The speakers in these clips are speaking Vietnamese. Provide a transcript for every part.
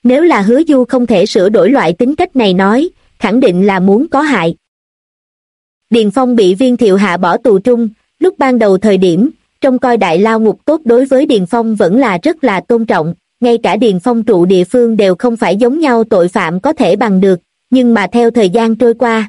Nếu là Hứa Du không thể sửa đổi loại tính cách này nói, khẳng định là muốn có hại. Điền Phong bị Viên Thiệu hạ bỏ tù trung, lúc ban đầu thời điểm, trông coi Đại Lao Ngục tốt đối với Điền Phong vẫn là rất là tôn trọng, ngay cả Điền Phong trụ địa phương đều không phải giống nhau tội phạm có thể bằng được, nhưng mà theo thời gian trôi qua,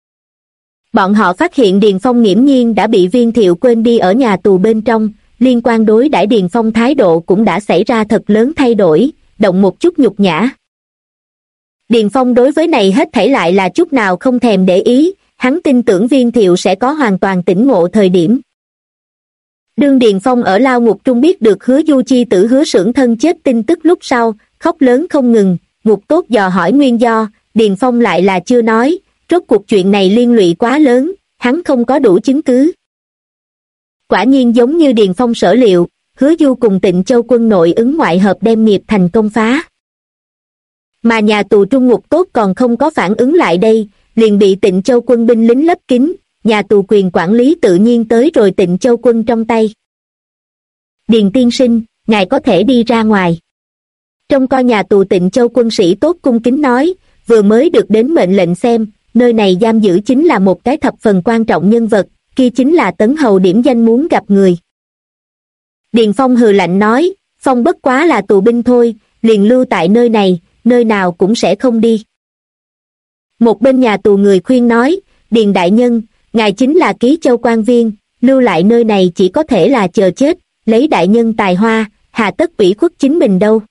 bọn họ phát hiện Điền Phong nghiễm nhiên đã bị Viên Thiệu quên đi ở nhà tù bên trong, liên quan đối đãi Điền Phong thái độ cũng đã xảy ra thật lớn thay đổi, động một chút nhục nhã. Điền Phong đối với này hết thảy lại là chút nào không thèm để ý, hắn tin tưởng Viên Thiệu sẽ có hoàn toàn tỉnh ngộ thời điểm. Đương Điền Phong ở lao ngục trung biết được Hứa Du chi tử Hứa Xưởng thân chết tin tức lúc sau, khóc lớn không ngừng, ngục tốt dò hỏi nguyên do, Điền Phong lại là chưa nói, rốt cuộc chuyện này liên lụy quá lớn, hắn không có đủ chứng cứ. Quả nhiên giống như Điền Phong sở liệu, Hứa Du cùng Tịnh Châu quân nội ứng ngoại hợp đem nghiệp thành công phá. Mà nhà tù trung ngục tốt còn không có phản ứng lại đây, liền bị Tịnh Châu quân binh lính lấp kín, nhà tù quyền quản lý tự nhiên tới rồi Tịnh Châu quân trong tay. Điền tiên sinh, ngài có thể đi ra ngoài. Trong coi nhà tù Tịnh Châu quân sĩ tốt cung kính nói, vừa mới được đến mệnh lệnh xem, nơi này giam giữ chính là một cái thập phần quan trọng nhân vật, kia chính là Tấn Hầu điểm danh muốn gặp người. Điền Phong hừ lạnh nói, Phong bất quá là tù binh thôi, liền lưu tại nơi này, nơi nào cũng sẽ không đi. Một bên nhà tù người khuyên nói, Điền đại nhân, ngài chính là Ký Châu quan viên, lưu lại nơi này chỉ có thể là chờ chết, lấy đại nhân tài hoa, hà tất ủy khuất chính mình đâu.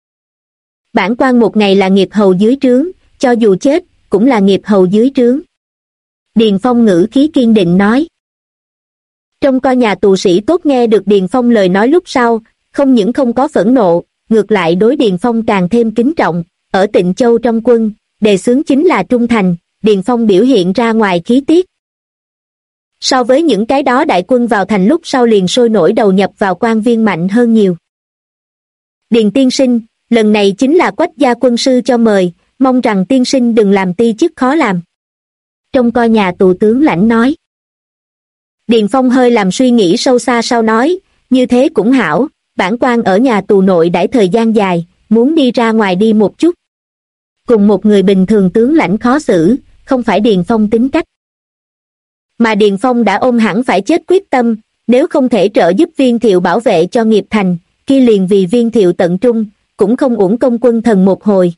Bản quan một ngày là nghiệp hầu dưới trướng, cho dù chết, cũng là nghiệp hầu dưới trướng. Điền Phong ngữ khí kiên định nói. Trong coi nhà tù sĩ tốt nghe được Điền Phong lời nói lúc sau, không những không có phẫn nộ, ngược lại đối Điền Phong càng thêm kính trọng, ở Tịnh Châu trong quân, đề xướng chính là trung thành, Điền Phong biểu hiện ra ngoài khí tiết. So với những cái đó đại quân vào thành lúc sau liền sôi nổi đầu nhập vào quan viên mạnh hơn nhiều. Điền tiên sinh, lần này chính là Quách gia quân sư cho mời, mong rằng tiên sinh đừng làm ti chức khó làm. Trong coi nhà tù tướng lãnh nói. Điền Phong hơi làm suy nghĩ sâu xa sau nói, như thế cũng hảo, bản quan ở nhà tù nội đãi thời gian dài, muốn đi ra ngoài đi một chút. Cùng một người bình thường tướng lãnh khó xử, không phải Điền Phong tính cách. Mà Điền Phong đã ôm hẳn phải chết quyết tâm, nếu không thể trợ giúp Viên Thiệu bảo vệ cho nghiệp thành, kia liền vì Viên Thiệu tận trung, cũng không uổng công quân thần một hồi.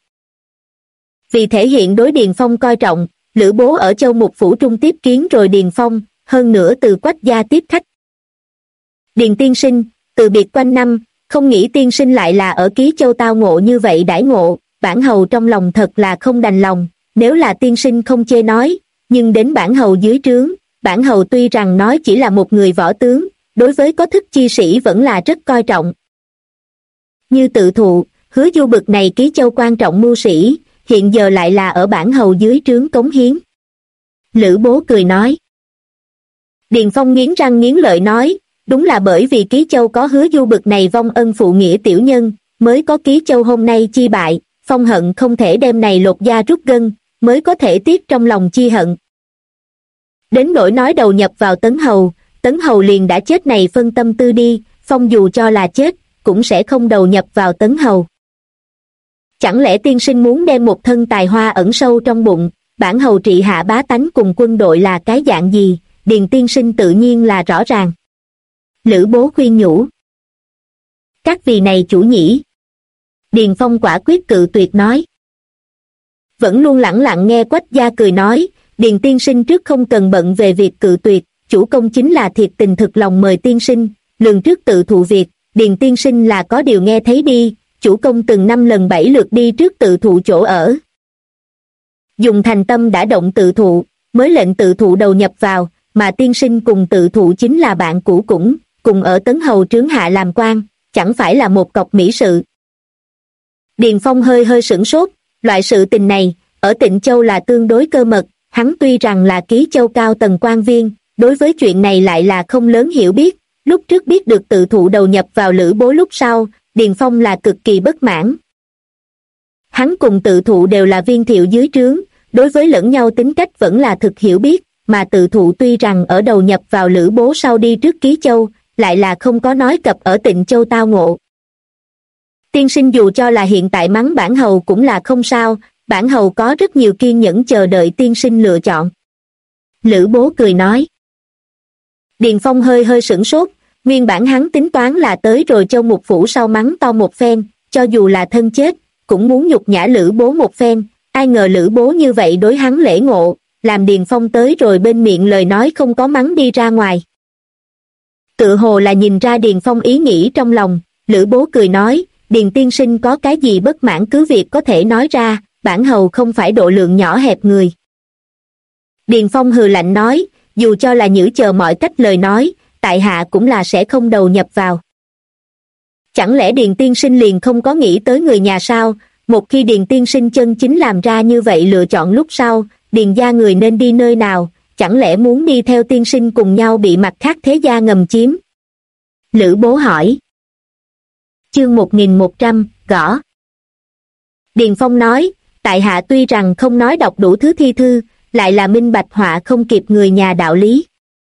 Vì thể hiện đối Điền Phong coi trọng, Lữ Bố ở Châu Mục Phủ Trung tiếp kiến rồi Điền Phong, hơn nữa từ Quách gia tiếp khách. Điền tiên sinh, từ biệt quanh năm, không nghĩ tiên sinh lại là ở Ký Châu tao ngộ như vậy đãi ngộ, bản hầu trong lòng thật là không đành lòng, nếu là tiên sinh không chê nói, nhưng đến bản hầu dưới trướng, bản hầu tuy rằng nói chỉ là một người võ tướng, đối với có thức chi sĩ vẫn là rất coi trọng. Như tự thụ, Hứa Du bực này Ký Châu quan trọng mưu sĩ, hiện giờ lại là ở bản hầu dưới trướng cống hiến. Lữ Bố cười nói. Điền Phong nghiến răng nghiến lợi nói, đúng là bởi vì Ký Châu có Hứa Du bực này vong ân phụ nghĩa tiểu nhân, mới có Ký Châu hôm nay chi bại, Phong hận không thể đem này lột da rút gân, mới có thể tiếc trong lòng chi hận. Đến nỗi nói đầu nhập vào Tấn Hầu liền đã chết này phân tâm tư đi, Phong dù cho là chết, cũng sẽ không đầu nhập vào Tấn Hầu. Chẳng lẽ tiên sinh muốn đem một thân tài hoa ẩn sâu trong bụng, bản hầu trị hạ bá tánh cùng quân đội là cái dạng gì, Điền tiên sinh tự nhiên là rõ ràng. Lữ Bố khuyên nhủ. Các vị này chủ nhĩ. Điền Phong quả quyết cự tuyệt nói. Vẫn luôn lẳng lặng nghe Quách gia cười nói, Điền tiên sinh trước không cần bận về việc cự tuyệt, chủ công chính là thiệt tình thực lòng mời tiên sinh, lường trước tự thụ việc, Điền tiên sinh là có điều nghe thấy đi, chủ công từng 5 lần 7 lượt đi trước tự thụ chỗ ở. Dùng thành tâm đã động tự thụ, mới lệnh tự thụ đầu nhập vào, mà tiên sinh cùng tự thụ chính là bạn cũ cũng, cùng ở Tấn Hầu trướng hạ làm quan, chẳng phải là một cọc mỹ sự. Điền Phong hơi sửng sốt, loại sự tình này, ở Tịnh Châu là tương đối cơ mật, hắn tuy rằng là Ký Châu cao tầng quan viên, đối với chuyện này lại là không lớn hiểu biết, lúc trước biết được tự thụ đầu nhập vào Lữ Bố lúc sau, Điền Phong là cực kỳ bất mãn. Hắn cùng tự thụ đều là Viên Thiệu dưới trướng, đối với lẫn nhau tính cách vẫn là thực hiểu biết, mà tự thụ tuy rằng ở đầu nhập vào Lữ Bố sau đi trước Ký Châu, lại là không có nói cập ở Tịnh Châu tao ngộ. Tiên sinh dù cho là hiện tại mắng bản hầu cũng là không sao, bản hầu có rất nhiều kiên nhẫn chờ đợi tiên sinh lựa chọn. Lữ Bố cười nói. Điền Phong hơi sửng sốt, nguyên bản hắn tính toán là tới rồi Châu Mục Phủ sau mắng to một phen, cho dù là thân chết, cũng muốn nhục nhã Lữ Bố một phen, ai ngờ Lữ Bố như vậy đối hắn lễ ngộ, làm Điền Phong tới rồi bên miệng lời nói không có mắng đi ra ngoài. Tựa hồ là nhìn ra Điền Phong ý nghĩ trong lòng, Lữ Bố cười nói, Điền tiên sinh có cái gì bất mãn cứ việc có thể nói ra, bản hầu không phải độ lượng nhỏ hẹp người. Điền Phong hừ lạnh nói, dù cho là nhử chờ mọi cách lời nói, tại hạ cũng là sẽ không đầu nhập vào. Chẳng lẽ Điền tiên sinh liền không có nghĩ tới người nhà sao? Một khi Điền tiên sinh chân chính làm ra như vậy lựa chọn lúc sau, Điền gia người nên đi nơi nào, chẳng lẽ muốn đi theo tiên sinh cùng nhau bị mặt khác thế gia ngầm chiếm? Lữ Bố hỏi. Chương 1100, gõ. Điền Phong nói, tại hạ tuy rằng không nói đọc đủ thứ thi thư, lại là minh bạch họa không kịp người nhà đạo lý.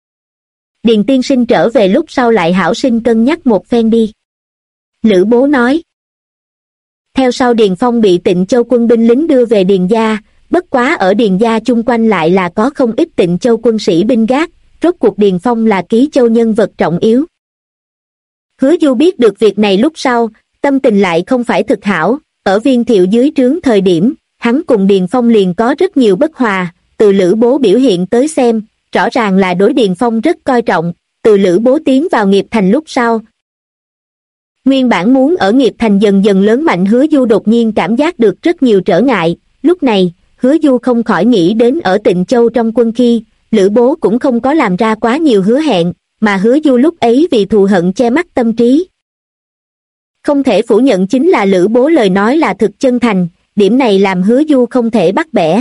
Điền tiên sinh trở về lúc sau lại hảo sinh cân nhắc một phen đi. Lữ Bố nói. Theo sau Điền Phong bị Tịnh Châu quân binh lính đưa về Điền gia, bất quá ở Điền gia chung quanh lại là có không ít Tịnh Châu quân sĩ binh gác, rốt cuộc Điền Phong là Ký Châu nhân vật trọng yếu. Hứa Du biết được việc này lúc sau, tâm tình lại không phải thực hảo, ở Viên Thiệu dưới trướng thời điểm, hắn cùng Điền Phong liền có rất nhiều bất hòa, từ Lữ Bố biểu hiện tới xem, rõ ràng là đối Điền Phong rất coi trọng, từ Lữ Bố tiến vào nghiệp thành lúc sau. Nguyên bản muốn ở nghiệp thành dần dần lớn mạnh Hứa Du đột nhiên cảm giác được rất nhiều trở ngại, lúc này, Hứa Du không khỏi nghĩ đến ở Tịnh Châu trong quân khi, Lữ Bố cũng không có làm ra quá nhiều hứa hẹn, mà Hứa Du lúc ấy vì thù hận che mắt tâm trí. Không thể phủ nhận chính là Lữ Bố lời nói là thực chân thành, điểm này làm Hứa Du không thể bắt bẻ.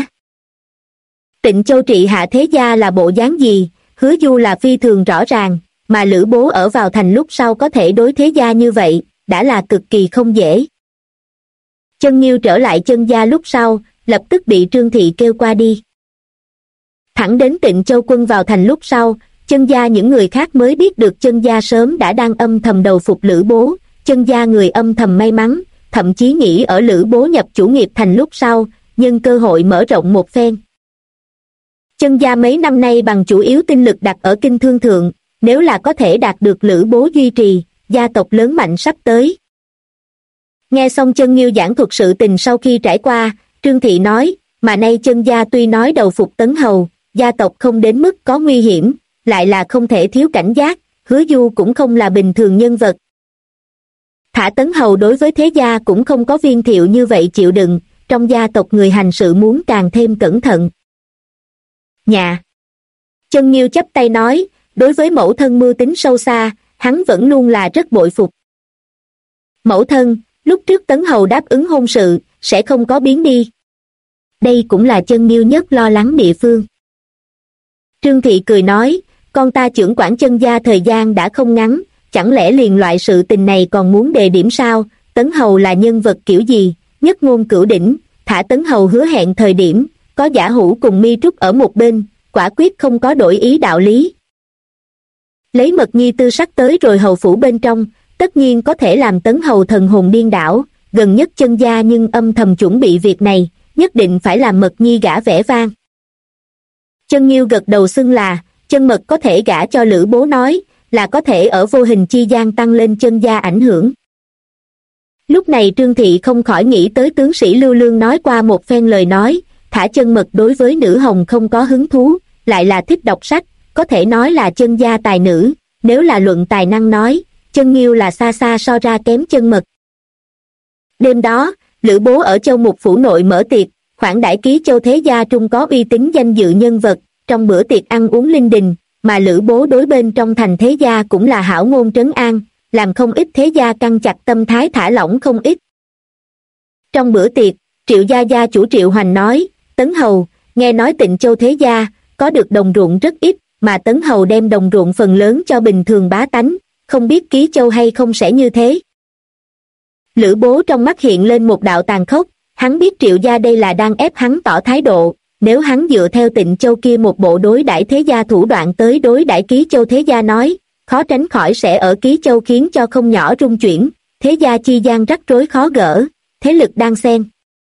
Tịnh Châu trị hạ thế gia là bộ dáng gì, Hứa Du là phi thường rõ ràng, mà Lữ Bố ở vào thành lúc sau có thể đối thế gia như vậy, đã là cực kỳ không dễ. Chân Nghiêu trở lại Chân gia lúc sau, lập tức bị Trương Thị kêu qua đi. Thẳng đến Tịnh Châu quân vào thành lúc sau, Chân gia những người khác mới biết được Chân gia sớm đã đang âm thầm đầu phục Lữ Bố, Chân gia người âm thầm may mắn, thậm chí nghĩ ở Lữ Bố nhập chủ nghiệp thành lúc sau, nhân cơ hội mở rộng một phen. Chân gia mấy năm nay bằng chủ yếu tinh lực đặt ở kinh thương thượng, nếu là có thể đạt được Lữ Bố duy trì, gia tộc lớn mạnh sắp tới. Nghe xong Chân Nghiêu giảng thuật sự tình sau khi trải qua, Trương Thị nói, mà nay Chân gia tuy nói đầu phục Tấn Hầu, gia tộc không đến mức có nguy hiểm, lại là không thể thiếu cảnh giác, Hứa Du cũng không là bình thường nhân vật. Thả Tấn Hầu đối với thế gia cũng không có Viên Thiệu như vậy chịu đựng, trong gia tộc người hành sự muốn càng thêm cẩn thận. Nhà. Chân Nghiêu chắp tay nói, đối với mẫu thân mưu tính sâu xa, hắn vẫn luôn là rất bội phục. Mẫu thân, lúc trước Tấn Hầu đáp ứng hôn sự, sẽ không có biến đi. Đây cũng là Chân Nghiêu nhất lo lắng địa phương. Trương Thị cười nói, con ta trưởng quản Chân gia thời gian đã không ngắn, chẳng lẽ liền loại sự tình này còn muốn đề điểm sao? Tấn Hầu là nhân vật kiểu gì, nhất ngôn cửu đỉnh, thả Tấn Hầu hứa hẹn thời điểm, có Giả Hữu cùng Mi Trúc ở một bên, quả quyết không có đổi ý đạo lý. Lấy Mật Nhi tư sắc tới rồi hầu phủ bên trong, tất nhiên có thể làm Tấn Hầu thần hồn điên đảo, gần nhất Chân gia nhưng âm thầm chuẩn bị việc này, nhất định phải làm Mật Nhi gả vẻ vang. Chân Nghiêu gật đầu xưng là, Chân Mật có thể gả cho Lữ Bố nói, là có thể ở vô hình chi gian tăng lên Chân gia ảnh hưởng. Lúc này Trương Thị không khỏi nghĩ tới tướng sĩ Lưu Lương nói qua một phen lời nói, thả Chân Mật đối với nữ hồng không có hứng thú, lại là thích đọc sách, có thể nói là Chân gia tài nữ, nếu là luận tài năng nói, Chân Nghiêu là xa xa so ra kém Chân Mật. Đêm đó, Lữ Bố ở Châu Mục phủ nội mở tiệc, khoản đãi Ký Châu thế gia trung có uy tín danh dự nhân vật, trong bữa tiệc ăn uống linh đình, mà Lữ Bố đối bên trong thành thế gia cũng là hảo ngôn trấn an, làm không ít thế gia căng chặt tâm thái thả lỏng không ít. Trong bữa tiệc, Triệu gia gia chủ Triệu Hoành nói, Tấn Hầu, nghe nói Tịnh Châu thế gia, có được đồng ruộng rất ít, mà Tấn Hầu đem đồng ruộng phần lớn cho bình thường bá tánh, không biết Ký Châu hay không sẽ như thế. Lữ Bố trong mắt hiện lên một đạo tàn khốc, hắn biết Triệu gia đây là đang ép hắn tỏ thái độ, nếu hắn dựa theo Tịnh Châu kia một bộ đối đãi thế gia thủ đoạn tới đối đãi Ký Châu thế gia nói, khó tránh khỏi sẽ ở Ký Châu khiến cho không nhỏ rung chuyển, thế gia chi gian rắc rối khó gỡ, thế lực đan xen.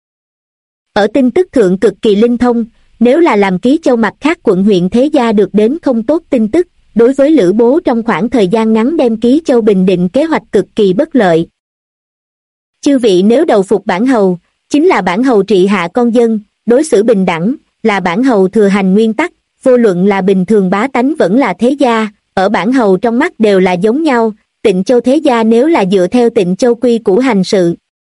Ở tin tức thượng cực kỳ linh thông, nếu là làm Ký Châu mặt khác quận huyện thế gia được đến không tốt tin tức, đối với Lữ Bố trong khoảng thời gian ngắn đem Ký Châu bình định kế hoạch cực kỳ bất lợi. Chư vị nếu đầu phục bản hầu, chính là bản hầu trị hạ con dân, đối xử bình đẳng, là bản hầu thừa hành nguyên tắc, vô luận là bình thường bá tánh vẫn là thế gia, ở bản hầu trong mắt đều là giống nhau. Tịnh Châu thế gia nếu là dựa theo Tịnh Châu quy củ hành sự,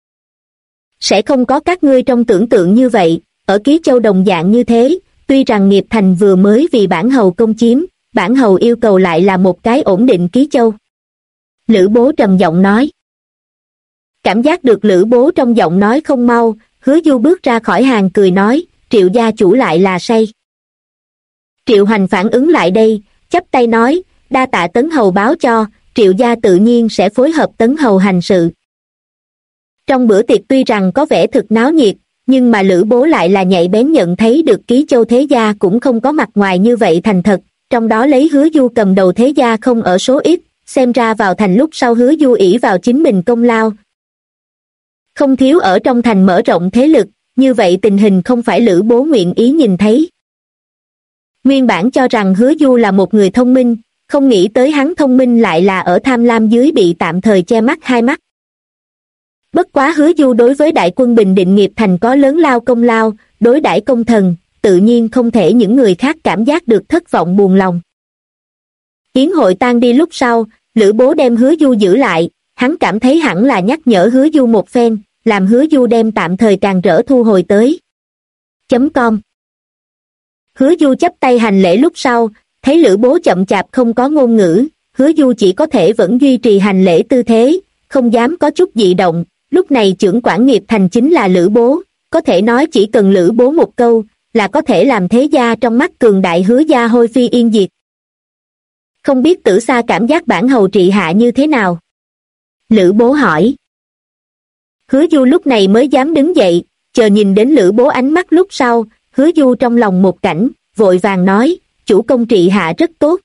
sẽ không có các ngươi trong tưởng tượng như vậy. Ở Ký Châu đồng dạng như thế, tuy rằng nghiệp thành vừa mới vì bản hầu công chiếm, bản hầu yêu cầu lại là một cái ổn định Ký Châu. Lữ Bố trầm giọng nói. Cảm giác được Lữ Bố trong giọng nói không mau, Hứa Du bước ra khỏi hàng cười nói, Triệu gia chủ lại là say. Triệu Hoành phản ứng lại đây, chắp tay nói, đa tạ Tấn hầu báo cho, Triệu gia tự nhiên sẽ phối hợp Tấn hầu hành sự. Trong bữa tiệc tuy rằng có vẻ thực náo nhiệt, nhưng mà Lữ Bố lại là nhạy bén nhận thấy được Ký Châu thế gia cũng không có mặt ngoài như vậy thành thật, trong đó lấy Hứa Du cầm đầu thế gia không ở số ít, xem ra vào thành lúc sau Hứa Du ỷ vào chính mình công lao. Không thiếu ở trong thành mở rộng thế lực, như vậy tình hình không phải Lữ Bố nguyện ý nhìn thấy. Nguyên bản cho rằng Hứa Du là một người thông minh, không nghĩ tới hắn thông minh lại là ở tham lam dưới bị tạm thời che mắt hai mắt. Bất quá Hứa Du đối với đại quân bình định nghiệp thành có lớn lao công lao, đối đãi công thần, tự nhiên không thể những người khác cảm giác được thất vọng buồn lòng. Yến hội tan đi lúc sau, Lữ Bố đem Hứa Du giữ lại, hắn cảm thấy hẳn là nhắc nhở Hứa Du một phen, làm Hứa Du đem tạm thời Càn Rỡ thu hồi tới. .com Hứa Du chắp tay hành lễ lúc sau, thấy Lữ Bố chậm chạp không có ngôn ngữ, Hứa Du chỉ có thể vẫn duy trì hành lễ tư thế, không dám có chút dị động. Lúc này trưởng quản nghiệp thành chính là Lữ Bố, có thể nói chỉ cần Lữ Bố một câu, là có thể làm thế gia trong mắt cường đại Hứa gia hôi phi yên diệt. Không biết Tử Sa cảm giác bản hầu trị hạ như thế nào? Lữ Bố hỏi. Hứa Du lúc này mới dám đứng dậy, chờ nhìn đến Lữ Bố ánh mắt lúc sau, Hứa Du trong lòng một cảnh, vội vàng nói, chủ công trị hạ rất tốt.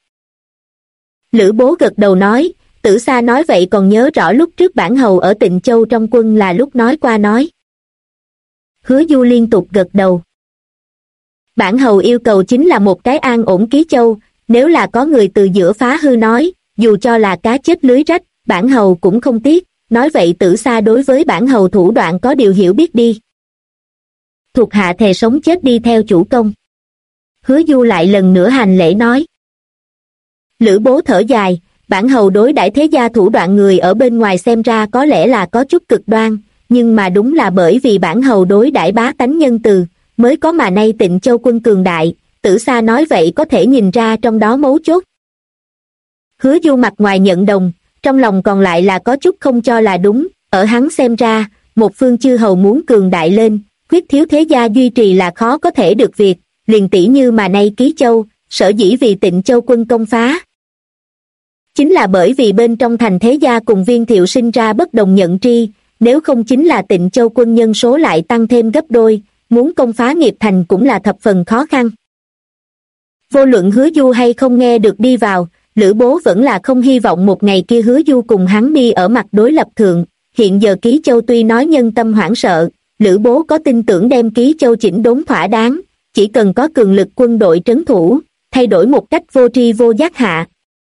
Lữ Bố gật đầu nói, Tử Sa nói vậy còn nhớ rõ lúc trước bản hầu ở Tịnh Châu trong quân là lúc nói qua nói. Hứa Du liên tục gật đầu. Bản hầu yêu cầu chính là một cái an ổn Ký Châu, nếu là có người từ giữa phá hư nói, dù cho là cá chết lưới rách, bản hầu cũng không tiếc, nói vậy Tử Sa đối với bản hầu thủ đoạn có điều hiểu biết đi. Thuộc hạ thề sống chết đi theo chủ công. Hứa Du lại lần nữa hành lễ nói. Lữ Bố thở dài, bản hầu đối đãi thế gia thủ đoạn người ở bên ngoài xem ra có lẽ là có chút cực đoan, nhưng mà đúng là bởi vì bản hầu đối đãi bá tánh nhân từ, mới có mà nay Tịnh Châu quân cường đại, Tử Sa nói vậy có thể nhìn ra trong đó mấu chốt. Hứa Du mặt ngoài nhận đồng, trong lòng còn lại là có chút không cho là đúng, ở hắn xem ra, một phương chư hầu muốn cường đại lên, khuyết thiếu thế gia duy trì là khó có thể được việc, liền tỷ như mà nay Ký Châu, sở dĩ vì Tịnh Châu quân công phá. Chính là bởi vì bên trong thành thế gia cùng Viên Thiệu sinh ra bất đồng nhận tri, nếu không chính là Tịnh Châu quân nhân số lại tăng thêm gấp đôi, muốn công phá nghiệp thành cũng là thập phần khó khăn. Vô luận Hứa Du hay không nghe được đi vào, Lữ Bố vẫn là không hy vọng một ngày kia Hứa Du cùng hắn đi ở mặt đối lập thượng. Hiện giờ Ký Châu tuy nói nhân tâm hoảng sợ, Lữ Bố có tin tưởng đem Ký Châu chỉnh đốn thỏa đáng, chỉ cần có cường lực quân đội trấn thủ, thay đổi một cách vô tri vô giác hạ.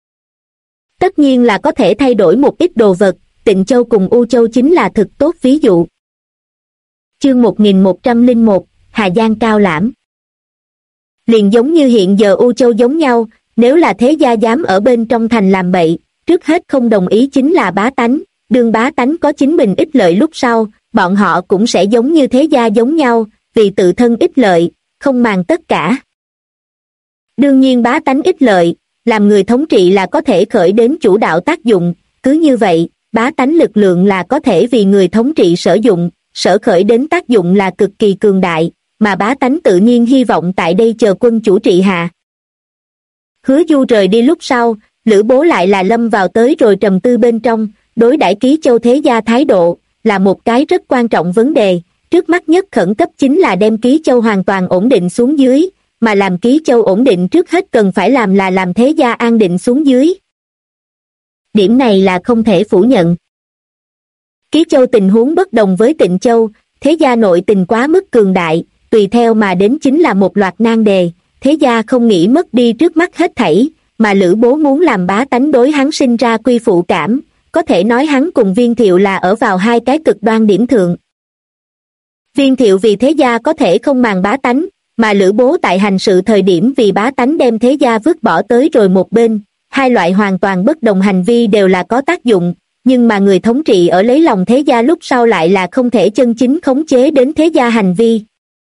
Tất nhiên là có thể thay đổi một ít đồ vật, Tịnh Châu cùng U Châu chính là thực tốt ví dụ. Chương 1101, Hà Giang Cao Lãm. Liền giống như hiện giờ U Châu giống nhau, nếu là thế gia dám ở bên trong thành làm bậy, trước hết không đồng ý chính là bá tánh, đương bá tánh có chính mình ích lợi lúc sau, bọn họ cũng sẽ giống như thế gia giống nhau, vì tự thân ích lợi, không màng tất cả. Đương nhiên bá tánh ích lợi, làm người thống trị là có thể khởi đến chủ đạo tác dụng, cứ như vậy, bá tánh lực lượng là có thể vì người thống trị sử dụng, sở khởi đến tác dụng là cực kỳ cường đại, mà bá tánh tự nhiên hy vọng tại đây chờ quân chủ trị hạ. Hứa Du rời đi lúc sau, Lữ Bố lại là lâm vào tới rồi trầm tư bên trong, đối đãi Ký Châu thế gia thái độ, là một cái rất quan trọng vấn đề, trước mắt nhất khẩn cấp chính là đem Ký Châu hoàn toàn ổn định xuống dưới, mà làm Ký Châu ổn định trước hết cần phải làm là làm thế gia an định xuống dưới. Điểm này là không thể phủ nhận. Ký Châu tình huống bất đồng với Tịnh Châu, thế gia nội tình quá mức cường đại, tùy theo mà đến chính là một loạt nan đề, thế gia không nghĩ mất đi trước mắt hết thảy, mà Lữ Bố muốn làm bá tánh đối hắn sinh ra quy phụ cảm, có thể nói hắn cùng Viên Thiệu là ở vào hai cái cực đoan điểm thượng. Viên Thiệu vì thế gia có thể không màng bá tánh, mà Lữ Bố tại hành sự thời điểm vì bá tánh đem thế gia vứt bỏ tới rồi một bên, hai loại hoàn toàn bất đồng hành vi đều là có tác dụng, nhưng mà người thống trị ở lấy lòng thế gia lúc sau lại là không thể chân chính khống chế đến thế gia hành vi.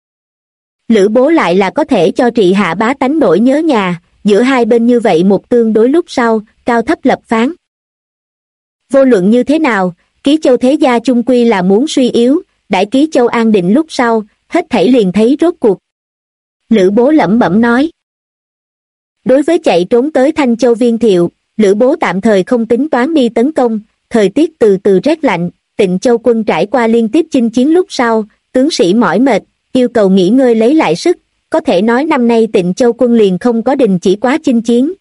Lữ Bố lại là có thể cho trị hạ bá tánh nỗi nhớ nhà, giữa hai bên như vậy một tương đối lúc sau, cao thấp lập phán. Vô luận như thế nào, Ký Châu thế gia chung quy là muốn suy yếu, đãi Ký Châu an định lúc sau, hết thảy liền thấy rốt cuộc. Lữ Bố lẩm bẩm nói. Đối với chạy trốn tới Thanh Châu Viên Thiệu, Lữ Bố tạm thời không tính toán đi tấn công, thời tiết từ từ rét lạnh, Tịnh Châu quân trải qua liên tiếp chinh chiến lúc sau, tướng sĩ mỏi mệt, yêu cầu nghỉ ngơi lấy lại sức, có thể nói năm nay Tịnh Châu quân liền không có đình chỉ quá chinh chiến.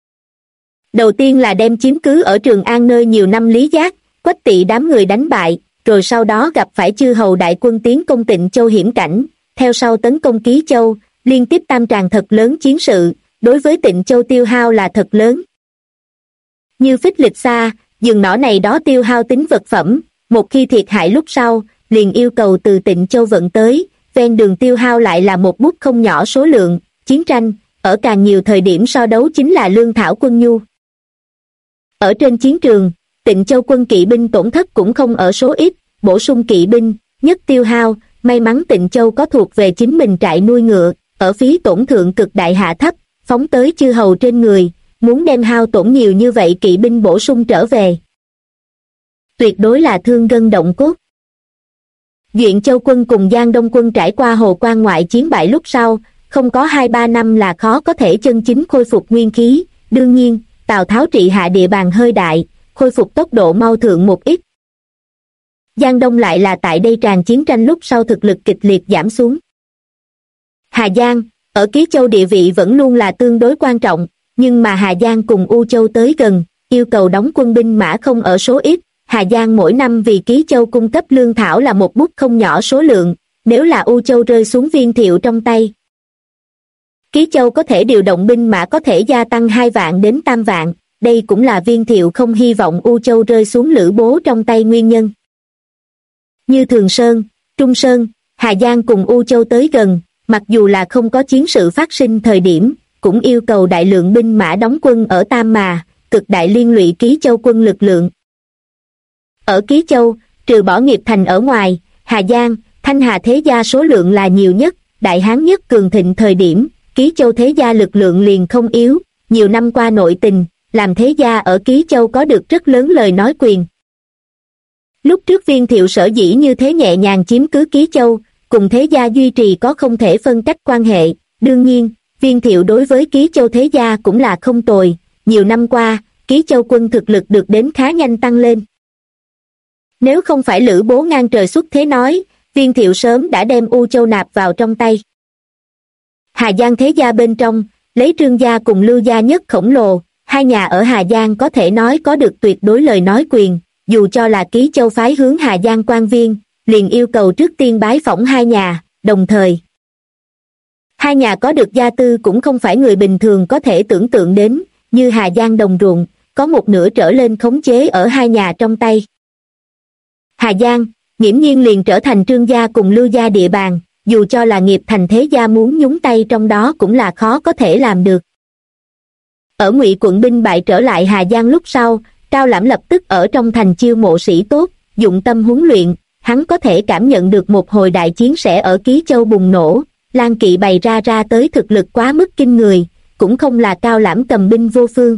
Đầu tiên là đem chiếm cứ ở Trường An nơi nhiều năm Lý Giác, Quách Tỵ đám người đánh bại, rồi sau đó gặp phải chư hầu đại quân tiến công Tịnh Châu hiểm cảnh, theo sau tấn công Ký Châu, liên tiếp tam tràng thật lớn chiến sự, đối với Tịnh Châu tiêu hao là thật lớn. Như Phích Lịch Sa, rừng nỏ này đó tiêu hao tính vật phẩm, một khi thiệt hại lúc sau, liền yêu cầu từ Tịnh Châu vận tới, ven đường tiêu hao lại là một bút không nhỏ số lượng, chiến tranh, ở càng nhiều thời điểm so đấu chính là lương thảo quân nhu. Ở trên chiến trường, Tịnh Châu quân kỵ binh tổn thất cũng không ở số ít, bổ sung kỵ binh, nhất tiêu hao, may mắn Tịnh Châu có thuộc về chính mình trại nuôi ngựa, ở phí tổn thượng cực đại hạ thấp, phóng tới chư hầu trên người, muốn đem hao tổn nhiều như vậy kỵ binh bổ sung trở về. Tuyệt đối là thương gân động cốt. Duyện Châu quân cùng Giang Đông quân trải qua Hồ Quan ngoại chiến bại lúc sau, không có 2-3 năm là khó có thể chân chính khôi phục nguyên khí, đương nhiên, Tào Tháo trị hạ địa bàn hơi đại, khôi phục tốc độ mau thượng một ít. Giang Đông lại là tại đây tràn chiến tranh lúc sau thực lực kịch liệt giảm xuống. Hà Giang, ở Ký Châu địa vị vẫn luôn là tương đối quan trọng, nhưng mà Hà Giang cùng U Châu tới gần, yêu cầu đóng quân binh mã không ở số ít, Hà Giang mỗi năm vì Ký Châu cung cấp lương thảo là một bút không nhỏ số lượng, nếu là U Châu rơi xuống Viên Thiệu trong tay. Ký Châu có thể điều động binh mã có thể gia tăng 2 vạn đến 3 vạn, đây cũng là Viên Thiệu không hy vọng U Châu rơi xuống Lữ Bố trong tay nguyên nhân. Như Thường Sơn, Trung Sơn, Hà Giang cùng U Châu tới gần, mặc dù là không có chiến sự phát sinh thời điểm, cũng yêu cầu đại lượng binh mã đóng quân ở Tam Mà, cực đại liên lụy Ký Châu quân lực lượng. Ở Ký Châu, trừ bỏ Nghiệp Thành ở ngoài, Hà Giang, Thanh Hà thế gia số lượng là nhiều nhất, đại hán nhất cường thịnh thời điểm, Ký Châu thế gia lực lượng liền không yếu, nhiều năm qua nội tình, làm thế gia ở Ký Châu có được rất lớn lời nói quyền. Lúc trước Viên Thiệu sở dĩ như thế nhẹ nhàng chiếm cứ Ký Châu, cùng thế gia duy trì có không thể phân cách quan hệ, đương nhiên, Viên Thiệu đối với Ký Châu thế gia cũng là không tồi, nhiều năm qua, Ký Châu quân thực lực được đến khá nhanh tăng lên. Nếu không phải Lữ Bố ngang trời xuất thế nói, Viên Thiệu sớm đã đem U Châu nạp vào trong tay. Hà Giang thế gia bên trong, lấy Trương gia cùng Lưu gia nhất khổng lồ, hai nhà ở Hà Giang có thể nói có được tuyệt đối lời nói quyền, dù cho là Ký Châu phái hướng Hà Giang quan viên, liền yêu cầu trước tiên bái phỏng hai nhà, đồng thời. Hai nhà có được gia tư cũng không phải người bình thường có thể tưởng tượng đến, như Hà Giang đồng ruộng, có một nửa trở lên khống chế ở hai nhà trong tay. Hà Giang, nghiễm nhiên liền trở thành Trương gia cùng Lưu gia địa bàn, dù cho là Nghiệp Thành thế gia muốn nhúng tay trong đó cũng là khó có thể làm được. Ở Ngụy quận binh bại trở lại Hà Giang lúc sau, Cao Lãm lập tức ở trong thành chiêu mộ sĩ tốt, dụng tâm huấn luyện, hắn có thể cảm nhận được một hồi đại chiến sẽ ở Ký Châu bùng nổ, Lan Kỵ bày ra tới thực lực quá mức kinh người, cũng không là Cao Lãm cầm binh vô phương,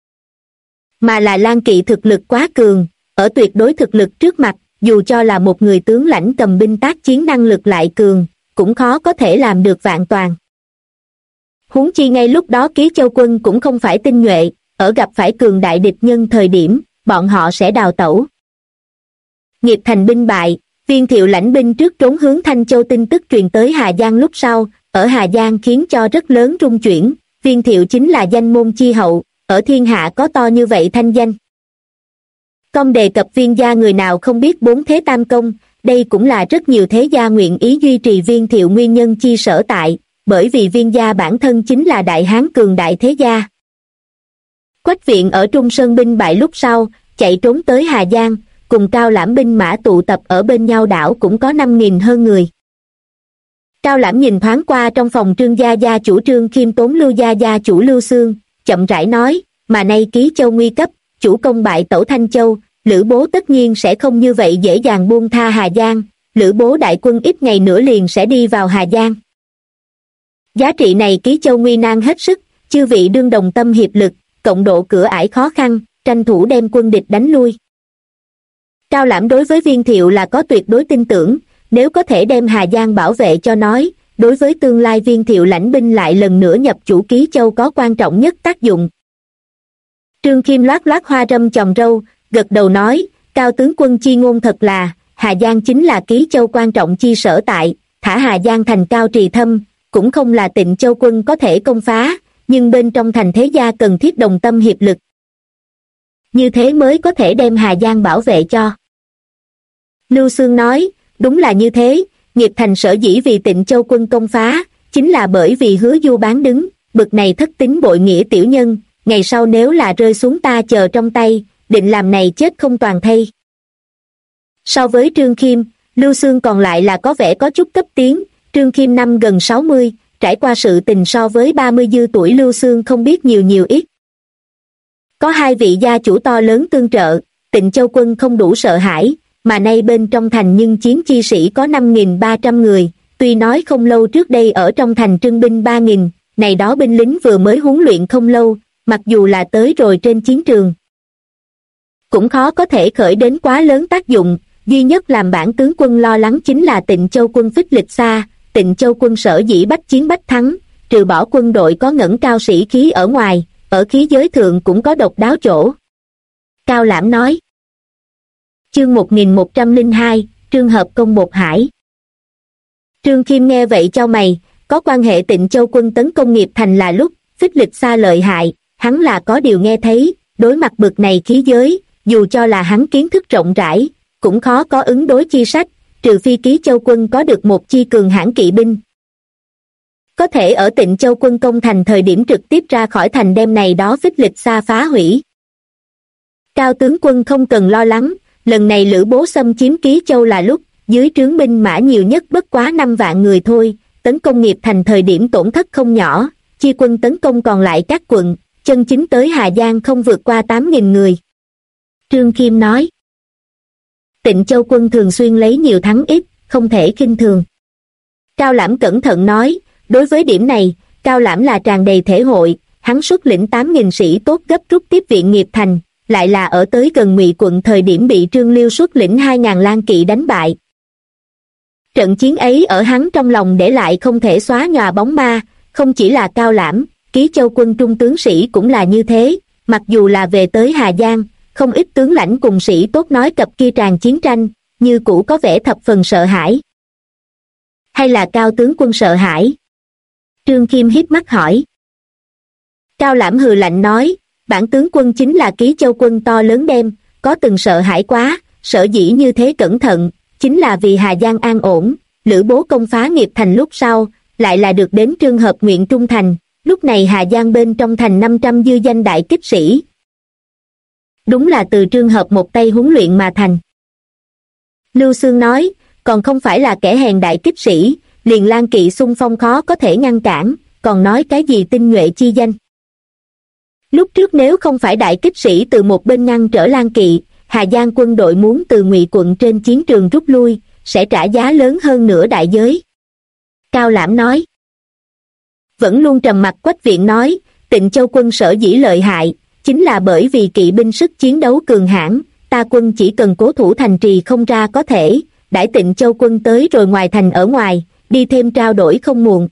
mà là Lan Kỵ thực lực quá cường, ở tuyệt đối thực lực trước mặt, dù cho là một người tướng lãnh cầm binh tác chiến năng lực lại cường, cũng khó có thể làm được vạn toàn. Huống chi ngay lúc đó Ký Châu quân cũng không phải tinh nhuệ, ở gặp phải cường đại địch nhân thời điểm, bọn họ sẽ đào tẩu. Nghiệp Thành binh bại, Viên Thiệu lãnh binh trước trốn hướng Thanh Châu tin tức truyền tới Hà Giang lúc sau, ở Hà Giang khiến cho rất lớn rung chuyển, Viên Thiệu chính là danh môn chi hậu, ở thiên hạ có to như vậy thanh danh. Công đề cập Viên gia người nào không biết bốn thế tam công, đây cũng là rất nhiều thế gia nguyện ý duy trì Viên Thiệu nguyên nhân chi sở tại, bởi vì Viên gia bản thân chính là đại hán cường đại thế gia. Quách Viện ở Trung Sơn binh bại lúc sau, chạy trốn tới Hà Giang, cùng Cao Lãm binh mã tụ tập ở bên nhau đảo cũng có 5.000 hơn người. Cao Lãm nhìn thoáng qua trong phòng Trương gia gia chủ Trương Khiêm tốn Lưu gia gia chủ Lưu Xương, chậm rãi nói, mà nay Ký Châu nguy cấp, chủ công bại tẩu Thanh Châu, Lữ Bố tất nhiên sẽ không như vậy dễ dàng buông tha Hà Giang, Lữ Bố đại quân ít ngày nữa liền sẽ đi vào Hà Giang. Giá trị này Ký Châu nguy nan hết sức, chư vị đương đồng tâm hiệp lực, cộng độ cửa ải khó khăn, tranh thủ đem quân địch đánh lui. Cao Lãm đối với Viên Thiệu là có tuyệt đối tin tưởng, nếu có thể đem Hà Giang bảo vệ cho nói, đối với tương lai Viên Thiệu lãnh binh lại lần nữa nhập chủ Ký Châu có quan trọng nhất tác dụng. Trương Khiêm loát loát hoa râm chòm râu, gật đầu nói, Cao tướng quân chi ngôn thật là, Hà Giang chính là Ký Châu quan trọng chi sở tại, thả Hà Giang thành Cao Trì Thâm, cũng không là Tịnh Châu quân có thể công phá, nhưng bên trong thành thế gia cần thiết đồng tâm hiệp lực. Như thế mới có thể đem Hà Giang bảo vệ cho. Lưu Xương nói, đúng là như thế, Nghiệp Thành sở dĩ vì Tịnh Châu quân công phá, chính là bởi vì Hứa Du bán đứng, bực này thất tín bội nghĩa tiểu nhân, ngày sau nếu là rơi xuống ta chờ trong tay, định làm này chết không toàn thây. So với Trương Khiêm, Lưu Xương còn lại là có vẻ có chút cấp tiến, Trương Khiêm năm gần 60, trải qua sự tình so với 30 dư tuổi Lưu Xương không biết nhiều ít. Có hai vị gia chủ to lớn tương trợ, Tịnh Châu quân không đủ sợ hãi, mà nay bên trong thành nhưng chiến chi sĩ có 5.300 người, tuy nói không lâu trước đây ở trong thành trưng binh 3.000, này đó binh lính vừa mới huấn luyện không lâu, mặc dù là tới rồi trên chiến trường, cũng khó có thể khởi đến quá lớn tác dụng, duy nhất làm bản tướng quân lo lắng chính là Tịnh Châu quân phích lịch xa, Tịnh Châu quân sở dĩ bách chiến bách thắng, trừ bỏ quân đội có ngẩng cao sĩ khí ở ngoài, ở khí giới thượng cũng có độc đáo chỗ. Cao Lãm nói. Chương 1102, trường hợp công Bột Hải. Trương Khiêm nghe vậy cho mày, có quan hệ Tịnh Châu quân tấn công Nghiệp Thành là lúc, phích lịch xa lợi hại, hắn là có điều nghe thấy, đối mặt bực này khí giới, dù cho là hắn kiến thức rộng rãi, cũng khó có ứng đối chi sách, trừ phi Ký Châu quân có được một chi cường hãn kỵ binh. Có thể ở Tịnh Châu quân công thành thời điểm trực tiếp ra khỏi thành đem này đó phích lịch xa phá hủy. Cao tướng quân không cần lo lắng, lần này Lữ Bố xâm chiếm Ký Châu là lúc, dưới trướng binh mã nhiều nhất bất quá 5 vạn người thôi, tấn công Nghiệp Thành thời điểm tổn thất không nhỏ, chia quân tấn công còn lại các quận, chân chính tới Hà Giang không vượt qua 8.000 người. Trương Khiêm nói. Tịnh Châu quân thường xuyên lấy nhiều thắng ít, không thể khinh thường. Cao Lãm cẩn thận nói, đối với điểm này, Cao Lãm là tràn đầy thể hội, hắn xuất lĩnh 8.000 sĩ tốt gấp rút tiếp viện Nghiệp Thành, lại là ở tới gần Ngụy quận thời điểm bị Trương Liêu xuất lĩnh 2.000 lang kỵ đánh bại. Trận chiến ấy ở hắn trong lòng để lại không thể xóa nhòa bóng ma, không chỉ là Cao Lãm, Ký Châu quân trung tướng sĩ cũng là như thế, mặc dù là về tới Hà Giang, không ít tướng lãnh cùng sĩ tốt nói cập kia tràn chiến tranh, như cũ có vẻ thập phần sợ hãi. Hay là Cao tướng quân sợ hãi? Trương Khiêm híp mắt hỏi. Cao Lãm hừ lạnh nói, bản tướng quân chính là Ký Châu quân to lớn đem, có từng sợ hãi quá, sở dĩ như thế cẩn thận, chính là vì Hà Giang an ổn, Lữ Bố công phá Nghiệp Thành lúc sau, lại là được đến trường hợp nguyện trung thành, lúc này Hà Giang bên trong thành 500 dư danh đại kích sĩ. Đúng là từ trường hợp một tay huấn luyện mà thành. Lưu Xương nói, còn không phải là kẻ hèn đại kích sĩ, liền lang kỵ xung phong khó có thể ngăn cản, còn nói cái gì tinh nhuệ chi danh. Lúc trước nếu không phải đại kích sĩ từ một bên ngăn trở lang kỵ, Hà Giang quân đội muốn từ Ngụy quận trên chiến trường rút lui, sẽ trả giá lớn hơn nửa đại giới. Cao Lãm nói. Vẫn luôn trầm mặc Quách Viện nói, Tịnh Châu quân sở dĩ lợi hại, chính là bởi vì kỵ binh sức chiến đấu cường hãn, ta quân chỉ cần cố thủ thành trì không ra có thể, đãi Tịnh Châu quân tới rồi ngoài thành ở ngoài, đi thêm trao đổi không muộn.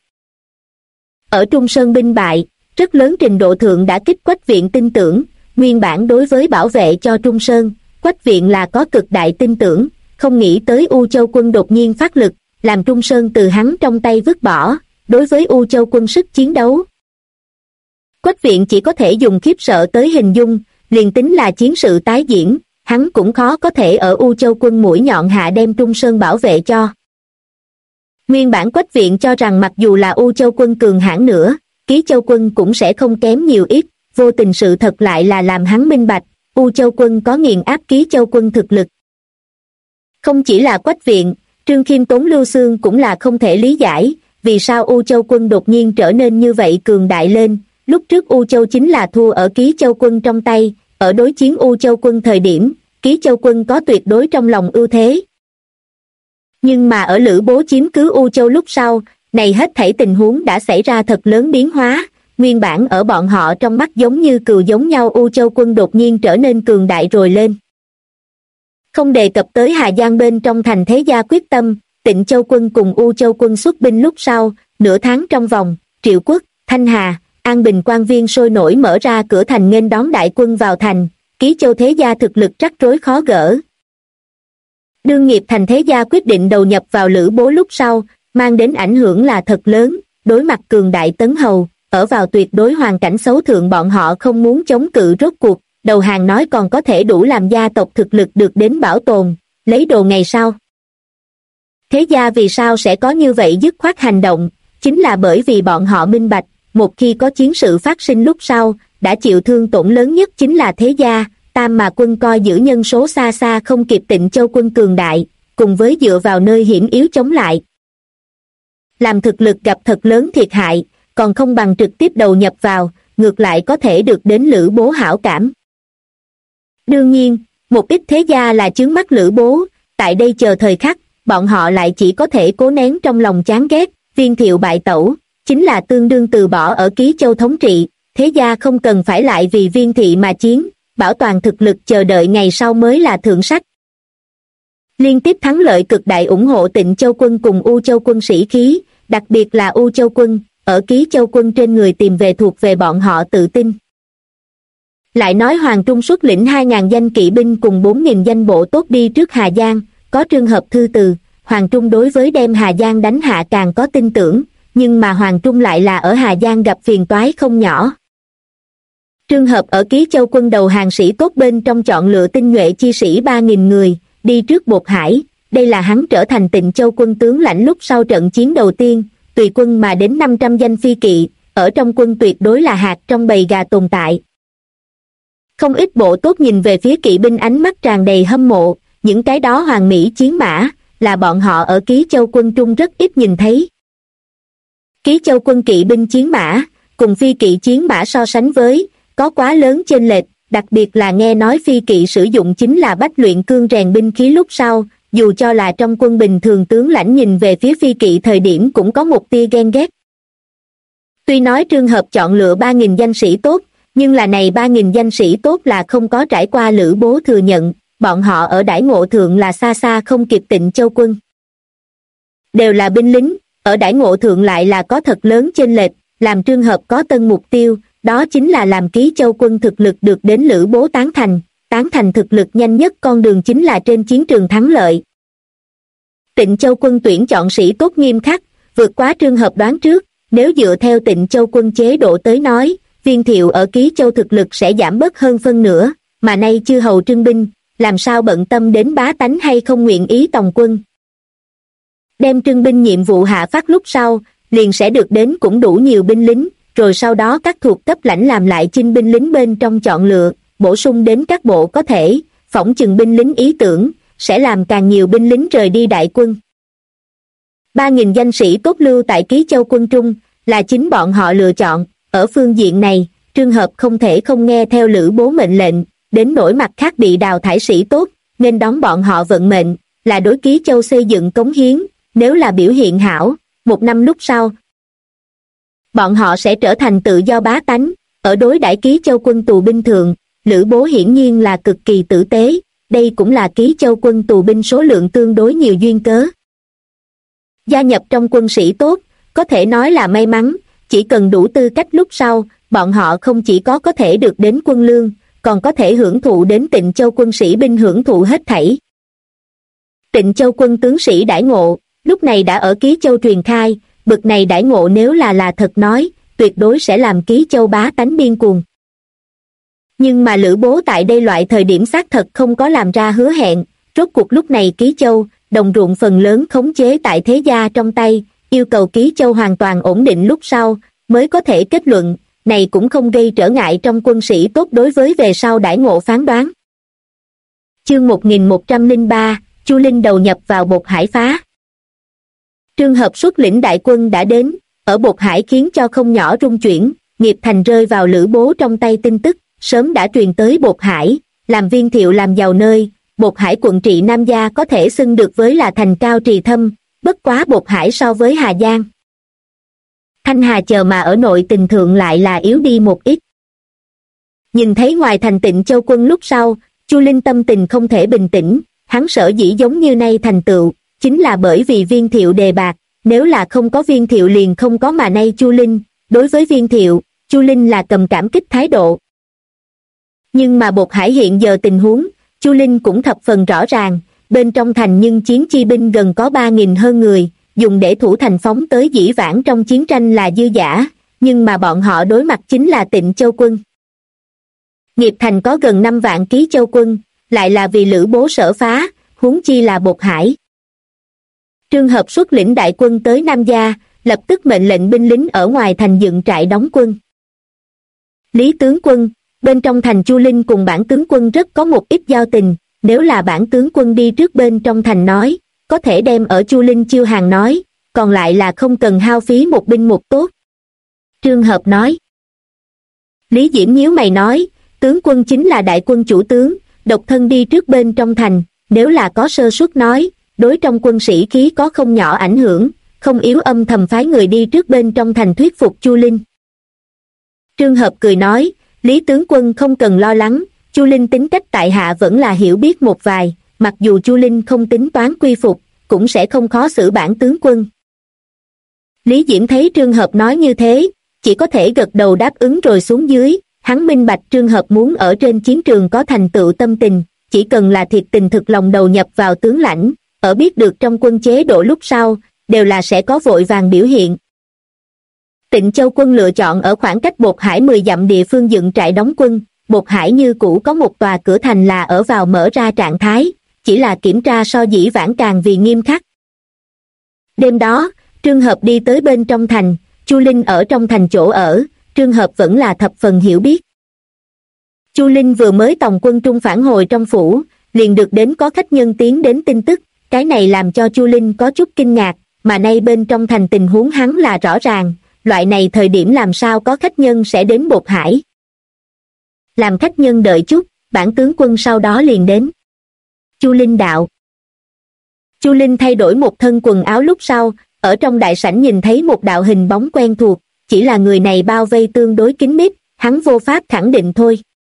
Ở Trung Sơn binh bại, rất lớn trình độ thượng đã kích Quách Viện tin tưởng, nguyên bản đối với bảo vệ cho Trung Sơn, Quách Viện là có cực đại tin tưởng, không nghĩ tới U Châu quân đột nhiên phát lực, làm Trung Sơn từ hắn trong tay vứt bỏ, đối với U Châu quân sức chiến đấu. Quách Viện chỉ có thể dùng khiếp sợ tới hình dung, liền tính là chiến sự tái diễn, hắn cũng khó có thể ở U Châu quân mũi nhọn hạ đem Trung Sơn bảo vệ cho. Nguyên bản Quách Viện cho rằng mặc dù là U Châu quân cường hãn nữa, Ký Châu quân cũng sẽ không kém nhiều ít, vô tình sự thật lại là làm hắn minh bạch, U Châu quân có nghiền áp Ký Châu quân thực lực. Không chỉ là Quách Viện, Trương Khiêm Tốn Lưu Xương cũng là không thể lý giải, vì sao U Châu quân đột nhiên trở nên như vậy cường đại lên. Lúc trước U Châu chính là thua ở Ký Châu quân trong tay, ở đối chiến U Châu quân thời điểm, Ký Châu quân có tuyệt đối trong lòng ưu thế. Nhưng mà ở Lữ Bố chiếm cứ U Châu lúc sau, này hết thảy tình huống đã xảy ra thật lớn biến hóa, nguyên bản ở bọn họ trong mắt giống như cừu giống nhau U Châu quân đột nhiên trở nên cường đại rồi lên. Không đề cập tới Hà Giang bên trong thành thế gia quyết tâm, Tịnh Châu quân cùng U Châu quân xuất binh lúc sau, nửa tháng trong vòng, Triệu Quốc, Thanh Hà, An Bình quan viên sôi nổi mở ra cửa thành nghênh đón đại quân vào thành, Ký Châu thế gia thực lực rắc rối khó gỡ. Đương nghiệp thành thế gia quyết định đầu nhập vào Lữ Bố lúc sau, mang đến ảnh hưởng là thật lớn, đối mặt cường đại Tấn Hầu, ở vào tuyệt đối hoàn cảnh xấu thượng bọn họ không muốn chống cự rốt cuộc, đầu hàng nói còn có thể đủ làm gia tộc thực lực được đến bảo tồn, lấy đồ ngày sau. Thế gia vì sao sẽ có như vậy dứt khoát hành động, chính là bởi vì bọn họ minh bạch, một khi có chiến sự phát sinh lúc sau, đã chịu thương tổn lớn nhất chính là thế gia, tam mà quân coi giữ nhân số xa xa không kịp Tịnh Châu quân cường đại, cùng với dựa vào nơi hiểm yếu chống lại. Làm thực lực gặp thật lớn thiệt hại, còn không bằng trực tiếp đầu nhập vào, ngược lại có thể được đến Lữ Bố hảo cảm. Đương nhiên, một ít thế gia là chướng mắt Lữ Bố, tại đây chờ thời khắc, bọn họ lại chỉ có thể cố nén trong lòng chán ghét, Viên Thiệu bại tẩu, chính là tương đương từ bỏ ở Ký Châu thống trị, thế gia không cần phải lại vì Viên Thị mà chiến, bảo toàn thực lực chờ đợi ngày sau mới là thượng sách. Liên tiếp thắng lợi cực đại ủng hộ Tịnh Châu quân cùng U Châu quân sĩ khí, đặc biệt là U Châu quân, ở Ký Châu quân trên người tìm về thuộc về bọn họ tự tin. Lại nói Hoàng Trung xuất lĩnh 2.000 danh kỵ binh cùng 4.000 danh bộ tốt đi trước Hà Giang, có trường hợp thư từ, Hoàng Trung đối với đem Hà Giang đánh hạ càng có tin tưởng, nhưng mà Hoàng Trung lại là ở Hà Giang gặp phiền toái không nhỏ. Trường hợp ở Ký Châu quân đầu hàng sĩ tốt bên trong chọn lựa tinh nhuệ chi sĩ 3.000 người, đi trước Bột Hải, đây là hắn trở thành Tịnh Châu quân tướng lãnh lúc sau trận chiến đầu tiên, tùy quân mà đến 500 danh phi kỵ, ở trong quân tuyệt đối là hạt trong bầy gà tồn tại. Không ít bộ tốt nhìn về phía kỵ binh ánh mắt tràn đầy hâm mộ, những cái đó hoàng mỹ chiến mã, là bọn họ ở Ký Châu quân trung rất ít nhìn thấy. Ký Châu quân kỵ binh chiến mã, cùng phi kỵ chiến mã so sánh với, có quá lớn chênh lệch, đặc biệt là nghe nói phi kỵ sử dụng chính là bách luyện cương rèn binh khí lúc sau, dù cho là trong quân bình thường tướng lãnh nhìn về phía phi kỵ thời điểm cũng có một tia ghen ghét. Tuy nói trường hợp chọn lựa 3.000 danh sĩ tốt, nhưng là này 3.000 danh sĩ tốt là không có trải qua Lữ Bố thừa nhận, bọn họ ở đãi ngộ thượng là xa xa không kịp Tịnh Châu quân. Đều là binh lính, ở đãi ngộ thượng lại là có thật lớn chênh lệch, làm trường hợp có tân mục tiêu, đó chính là làm Ký Châu quân thực lực được đến Lữ Bố tán thành thực lực nhanh nhất con đường chính là trên chiến trường thắng lợi. Tịnh Châu quân tuyển chọn sĩ tốt nghiêm khắc, vượt quá trường hợp đoán trước, nếu dựa theo Tịnh Châu quân chế độ tới nói, Viên Thiệu ở Ký Châu thực lực sẽ giảm bớt hơn phân nửa, mà nay chư hầu trưng binh, làm sao bận tâm đến bá tánh hay không nguyện ý tòng quân. Đem trưng binh nhiệm vụ hạ phát lúc sau, liền sẽ được đến cũng đủ nhiều binh lính, rồi sau đó các thuộc cấp lãnh làm lại chinh binh lính bên trong chọn lựa, bổ sung đến các bộ có thể, phỏng chừng binh lính ý tưởng, sẽ làm càng nhiều binh lính rời đi đại quân. 3.000 danh sĩ tốt lưu tại Ký Châu quân trung, là chính bọn họ lựa chọn, ở phương diện này, trường hợp không thể không nghe theo Lữ Bố mệnh lệnh, đến nỗi mặt khác bị đào thải sĩ tốt, nên đón bọn họ vận mệnh, là đối Ký Châu xây dựng cống hiến, nếu là biểu hiện hảo, 1 năm lúc sau, bọn họ sẽ trở thành tự do bá tánh, ở đối đãi Ký Châu quân tù binh thượng, Lữ Bố hiển nhiên là cực kỳ tử tế, đây cũng là Ký Châu quân tù binh số lượng tương đối nhiều duyên cớ. Gia nhập trong quân sĩ tốt, có thể nói là may mắn, chỉ cần đủ tư cách lúc sau, bọn họ không chỉ có thể được đến quân lương, còn có thể hưởng thụ đến Tịnh Châu quân sĩ binh hưởng thụ hết thảy. Tịnh Châu quân tướng sĩ đãi ngộ, lúc này đã ở Ký Châu truyền khai, bực này đãi ngộ nếu là thật nói, tuyệt đối sẽ làm Ký Châu bá tánh điên cuồng. Nhưng mà Lữ Bố tại đây loại thời điểm xác thật không có làm ra hứa hẹn, rốt cuộc lúc này Ký Châu, đồng ruộng phần lớn khống chế tại thế gia trong tay, yêu cầu Ký Châu hoàn toàn ổn định lúc sau, mới có thể kết luận, này cũng không gây trở ngại trong quân sĩ tốt đối với về sau đãi ngộ phán đoán. Chương 1103, Chu Linh đầu nhập vào Bột Hải phá. Trường hợp xuất lĩnh đại quân đã đến, ở Bột Hải khiến cho không nhỏ rung chuyển, Nghiệp Thành rơi vào Lữ Bố trong tay tin tức, sớm đã truyền tới Bột Hải, làm Viên Thiệu làm giàu nơi, Bột Hải quận trị Nam Gia có thể xưng được với là thành cao trì thâm, bất quá Bột Hải so với Hà Giang. Thanh Hà chờ mà ở nội tình thượng lại là yếu đi một ít. Nhìn thấy ngoài thành Tịnh Châu quân lúc sau, Chu Linh tâm tình không thể bình tĩnh, hắn sở dĩ giống như nay thành tựu, chính là bởi vì Viên Thiệu đề bạc, nếu là không có Viên Thiệu liền không có mà nay Chu Linh, đối với Viên Thiệu, Chu Linh là cầm cảm kích thái độ. Nhưng mà Bột Hải hiện giờ tình huống, Chu Linh cũng thập phần rõ ràng, bên trong thành nhưng chiến chi binh gần có 3.000 hơn người, dùng để thủ thành phóng tới dĩ vãng trong chiến tranh là dư dả, nhưng mà bọn họ đối mặt chính là Tịnh Châu quân. Nghiệp Thành có gần 5 vạn Ký Châu quân, lại là vì Lữ Bố sở phá, huống chi là Bột Hải. Trường hợp xuất lĩnh đại quân tới Nam Gia, lập tức mệnh lệnh binh lính ở ngoài thành dựng trại đóng quân. Lý tướng quân, bên trong thành Chu Linh cùng bản tướng quân rất có một ít giao tình, nếu là bản tướng quân đi trước bên trong thành nói, có thể đem ở Chu Linh chiêu hàng nói, còn lại là không cần hao phí một binh một tốt. Trường hợp nói. Lý Diễm nhíu mày nói, tướng quân chính là đại quân chủ tướng, độc thân đi trước bên trong thành, nếu là có sơ suất nói, đối trong quân sĩ khí có không nhỏ ảnh hưởng, không yếu âm thầm phái người đi trước bên trong thành thuyết phục Chu Linh. Trường hợp cười nói, Lý tướng quân không cần lo lắng, Chu Linh tính cách tại hạ vẫn là hiểu biết một vài, mặc dù Chu Linh không tính toán quy phục, cũng sẽ không khó xử bản tướng quân. Lý Diễm thấy trường hợp nói như thế, chỉ có thể gật đầu đáp ứng rồi xuống dưới, hắn minh bạch trường hợp muốn ở trên chiến trường có thành tựu tâm tình, chỉ cần là thiệt tình thực lòng đầu nhập vào tướng lãnh, ở biết được trong quân chế độ lúc sau, đều là sẽ có vội vàng biểu hiện. Tịnh Châu quân lựa chọn ở khoảng cách Bột Hải 10 dặm địa phương dựng trại đóng quân, Bột Hải như cũ có một tòa cửa thành là ở vào mở ra trạng thái, chỉ là kiểm tra so dĩ vãng càng vì nghiêm khắc. Đêm đó, trường hợp đi tới bên trong thành, Chu Linh ở trong thành chỗ ở, trường hợp vẫn là thập phần hiểu biết. Chu Linh vừa mới tòng quân trung phản hồi trong phủ, liền được đến có khách nhân tiến đến tin tức, cái này làm cho Chu Linh có chút kinh ngạc, mà nay bên trong thành tình huống hắn là rõ ràng, loại này thời điểm làm sao có khách nhân sẽ đến Bột Hải. Làm khách nhân đợi chút, bản tướng quân sau đó liền đến. Chu Linh đạo. Chu Linh thay đổi một thân quần áo lúc sau, ở trong đại sảnh nhìn thấy một đạo hình bóng quen thuộc, chỉ là người này bao vây tương đối kín mít, hắn vô pháp khẳng định thôi.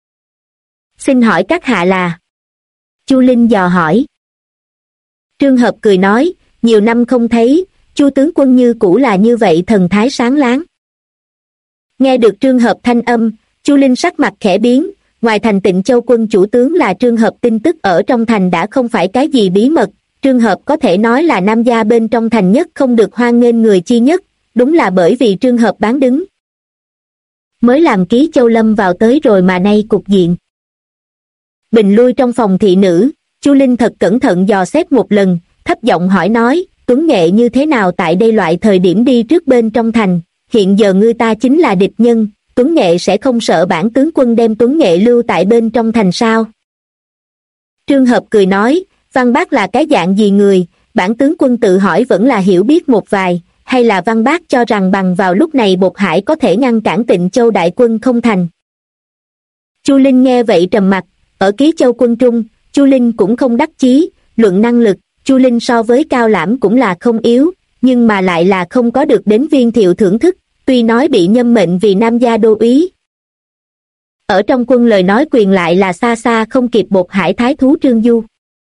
Xin hỏi các hạ là? Chu Linh dò hỏi. Trường hợp cười nói, nhiều năm không thấy, Chu tướng quân như cũ là như vậy thần thái sáng láng. Nghe được trường hợp thanh âm, Chu Linh sắc mặt khẽ biến, ngoài thành Tịnh Châu quân chủ tướng là trường hợp tin tức ở trong thành đã không phải cái gì bí mật, trường hợp có thể nói là Nam Gia bên trong thành nhất không được hoan nghênh người chi nhất, đúng là bởi vì trường hợp bán đứng. Mới làm Ký Châu lâm vào tới rồi mà nay cục diện. Bình lui trong phòng thị nữ, Chu Linh thật cẩn thận dò xét một lần, thấp giọng hỏi nói, Tuấn Nghệ như thế nào tại đây loại thời điểm đi trước bên trong thành, hiện giờ ngươi ta chính là địch nhân, Tuấn Nghệ sẽ không sợ bản tướng quân đem Tuấn Nghệ lưu tại bên trong thành sao? Trường hợp cười nói, Văn Bác là cái dạng gì người, bản tướng quân tự hỏi vẫn là hiểu biết một vài, hay là Văn Bác cho rằng bằng vào lúc này Bột Hải có thể ngăn cản Tịnh Châu đại quân không thành. Chu Linh nghe vậy trầm mặt, ở Ký Châu quân trung, Chu Linh cũng không đắc chí, luận năng lực, Chu Linh so với Cao Lãm cũng là không yếu, nhưng mà lại là không có được đến Viên Thiệu thưởng thức, tuy nói bị nhâm mệnh vì Nam Gia đô úy. Ở trong quân lời nói quyền lại là xa xa không kịp Bột Hải thái thú Trương Du.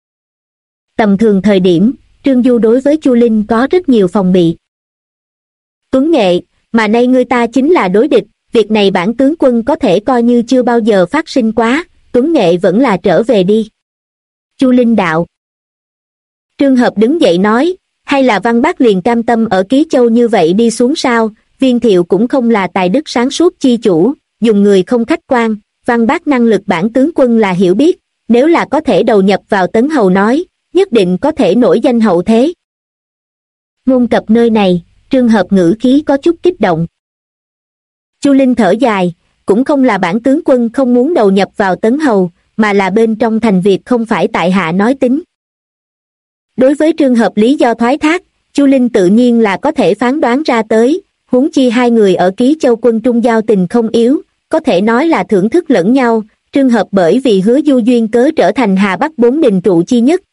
Tầm thường thời điểm, Trương Du đối với Chu Linh có rất nhiều phòng bị. Tuấn Nghệ, mà nay người ta chính là đối địch, việc này bản tướng quân có thể coi như chưa bao giờ phát sinh quá, Tuấn Nghệ vẫn là trở về đi. Chu Linh đạo. Trường hợp đứng dậy nói, hay là Văn Bác liền cam tâm ở Ký Châu như vậy đi xuống sao, Viên Thiệu cũng không là tài đức sáng suốt chi chủ, dùng người không khách quan, văn bác năng lực bản tướng quân là hiểu biết, nếu là có thể đầu nhập vào Tấn Hầu nói, nhất định có thể nổi danh hậu thế. Ngôn cập nơi này, Trương Hợp ngữ khí có chút kích động. Chu Linh thở dài, cũng không là bản tướng quân không muốn đầu nhập vào Tấn Hầu, mà là bên trong thành việc không phải tại hạ nói tính. Đối với Trương Hợp lý do thoái thác, Chu Linh tự nhiên là có thể phán đoán ra tới, huống chi hai người ở Ký Châu quân trung giao tình không yếu, có thể nói là thưởng thức lẫn nhau. Trương Hợp bởi vì Hứa Du duyên cớ trở thành Hà Bắc bốn đình trụ chi nhất.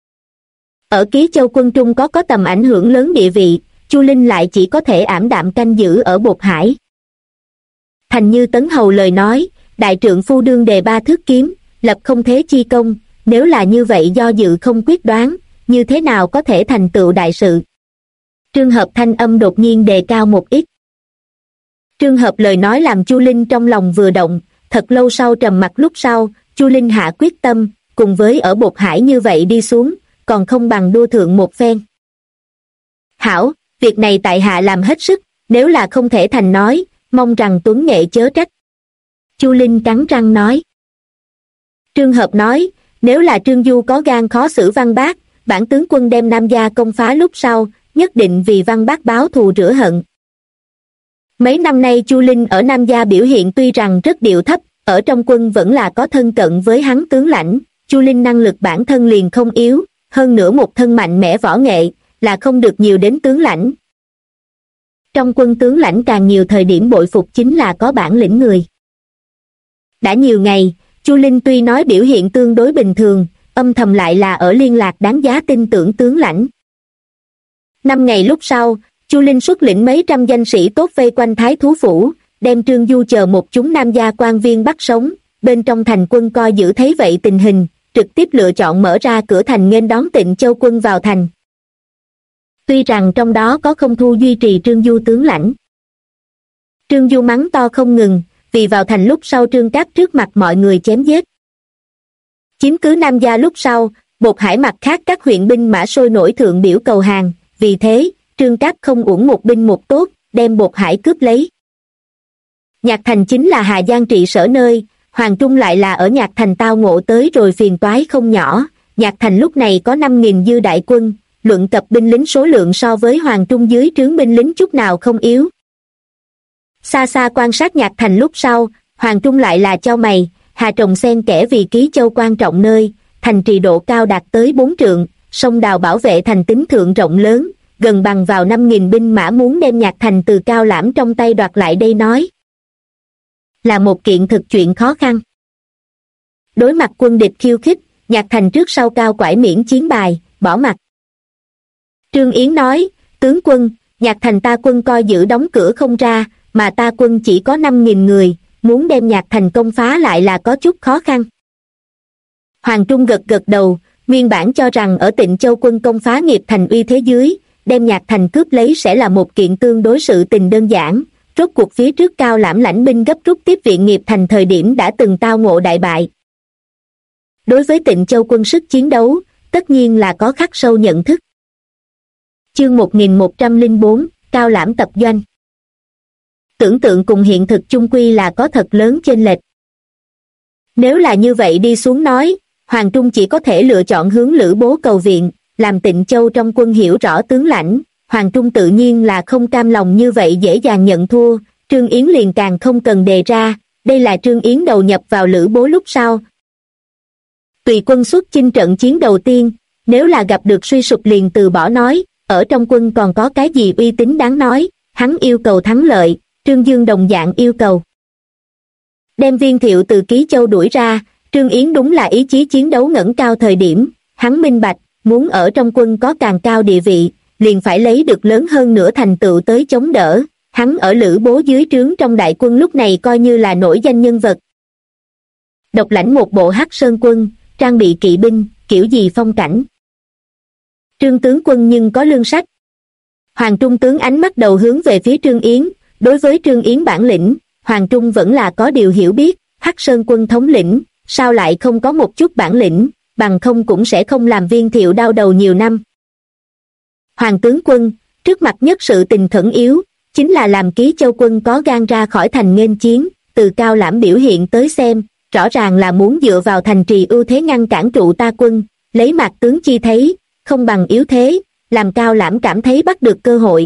Ở Ký Châu quân trung có tầm ảnh hưởng lớn địa vị, Chu Linh lại chỉ có thể ảm đạm canh giữ ở Bột Hải. Thành như Tấn Hầu lời nói, đại trượng phu đương đề 3 thước kiếm, lập không thế chi công, nếu là như vậy do dự không quyết đoán, như thế nào có thể thành tựu đại sự. Trương Hợp thanh âm đột nhiên đề cao một ít. Trương Hợp lời nói làm Chu Linh trong lòng vừa động, thật lâu sau trầm mặc lúc sau, Chu Linh hạ quyết tâm, cùng với ở Bột Hải như vậy đi xuống, còn không bằng đua thượng một phen. Hảo, việc này tại hạ làm hết sức, nếu là không thể thành nói, mong rằng Tuấn Nghệ chớ trách. Chu Linh cắn răng nói. Trương Hợp nói, nếu là Trương Du có gan khó xử Văn Bác, bản tướng quân đem Nam Gia công phá lúc sau, nhất định vì Văn Bác báo thù rửa hận. Mấy năm nay Chu Linh ở Nam Gia biểu hiện tuy rằng rất điệu thấp, ở trong quân vẫn là có thân cận với hắn tướng lãnh. Chu Linh năng lực bản thân liền không yếu, hơn nữa một thân mạnh mẽ võ nghệ, là không được nhiều đến tướng lãnh. Trong quân tướng lãnh càng nhiều thời điểm bội phục chính là có bản lĩnh người. Đã nhiều ngày, Chu Linh tuy nói biểu hiện tương đối bình thường, âm thầm lại là ở liên lạc đáng giá tin tưởng tướng lãnh. 5 ngày lúc sau, Chu Linh xuất lĩnh mấy trăm danh sĩ tốt vây quanh Thái Thú Phủ, đem Trương Du chờ một chúng Nam gia quan viên bắt sống, bên trong thành quân coi giữ thấy vậy tình hình, trực tiếp lựa chọn mở ra cửa thành nghênh đón Tịnh Châu quân vào thành. Tuy rằng trong đó có không thu duy trì Trương Du tướng lãnh. Trương Du mắng to không ngừng, vì vào thành lúc sau Trương Cáp trước mặt mọi người chém giết. Chiếm cứ Nam gia lúc sau, Bột Hải mặt khác các huyện binh mã sôi nổi thượng biểu cầu hàng, vì thế, Trương Cáp không uổng một binh một tốt, đem Bột Hải cướp lấy. Nhạc Thành chính là Hà Giang trị sở nơi, Hoàng Trung lại là ở Nhạc Thành tao ngộ tới rồi phiền toái không nhỏ. Nhạc Thành lúc này có 5.000 dư đại quân, luận cập binh lính số lượng so với Hoàng Trung dưới trướng binh lính chút nào không yếu. Xa xa quan sát Nhạc Thành lúc sau, Hoàng Trung lại là chau mày, Hà Trồng xen kẽ vì Ký Châu quan trọng nơi, thành trì độ cao đạt tới 4 trượng, sông đào bảo vệ thành tính thượng rộng lớn, gần bằng vào 5.000 binh mã muốn đem Nhạc Thành từ Cao Lãm trong tay đoạt lại đây nói. Là một kiện thực chuyện khó khăn. Đối mặt quân địch khiêu khích, Nhạc Thành trước sau cao quải miễn chiến bài, bỏ mặt. Trương Yến nói, tướng quân, Nhạc Thành ta quân coi giữ đóng cửa không ra, mà ta quân chỉ có 5.000 người, muốn đem Nhạc Thành công phá lại là có chút khó khăn. Hoàng Trung gật gật đầu, nguyên bản cho rằng ở Tịnh Châu quân công phá Nghiệp Thành uy thế dưới, đem Nhạc Thành cướp lấy sẽ là một kiện tương đối sự tình đơn giản. Rốt cuộc phía trước Cao Lãm lãnh binh gấp rút tiếp viện Nghiệp Thành thời điểm đã từng tao ngộ đại bại. Đối với Tịnh Châu quân sức chiến đấu, tất nhiên là có khắc sâu nhận thức. Chương 1104, Cao Lãm tập doanh. Tưởng tượng cùng hiện thực chung quy là có thật lớn chênh lệch. Nếu là như vậy đi xuống nói, Hoàng Trung chỉ có thể lựa chọn hướng Lữ Bố cầu viện, làm Tịnh Châu trong quân hiểu rõ tướng lãnh. Hoàng Trung tự nhiên là không cam lòng như vậy dễ dàng nhận thua, Trương Yến liền càng không cần đề ra, đây là Trương Yến đầu nhập vào Lữ Bố lúc sau. Tùy quân xuất chinh trận chiến đầu tiên, nếu là gặp được suy sụp liền từ bỏ nói, ở trong quân còn có cái gì uy tín đáng nói, hắn yêu cầu thắng lợi, Trương Dương đồng dạng yêu cầu. Đem Viên Thiệu từ Ký Châu đuổi ra, Trương Yến đúng là ý chí chiến đấu ngẩng cao thời điểm, hắn minh bạch, muốn ở trong quân có càng cao địa vị, liền phải lấy được lớn hơn nữa thành tựu tới chống đỡ, hắn ở Lữ Bố dưới trướng trong đại quân lúc này coi như là nổi danh nhân vật. Độc lãnh một bộ Hắc Sơn quân, trang bị kỵ binh, kiểu gì phong cảnh. Trương tướng quân nhưng có lương sách. Hoàng Trung tướng ánh mắt đầu hướng về phía Trương Yến, đối với Trương Yến bản lĩnh, Hoàng Trung vẫn là có điều hiểu biết, Hắc Sơn quân thống lĩnh, sao lại không có một chút bản lĩnh, bằng không cũng sẽ không làm Viên Thiệu đau đầu nhiều năm. Hoàng tướng quân, trước mặt nhất sự tình khẩn yếu, chính là làm Ký Châu quân có gan ra khỏi thành nghênh chiến, từ Cao Lãm biểu hiện tới xem, rõ ràng là muốn dựa vào thành trì ưu thế ngăn cản trụ ta quân, lấy Mạc tướng chi thấy, không bằng yếu thế, làm Cao Lãm cảm thấy bắt được cơ hội.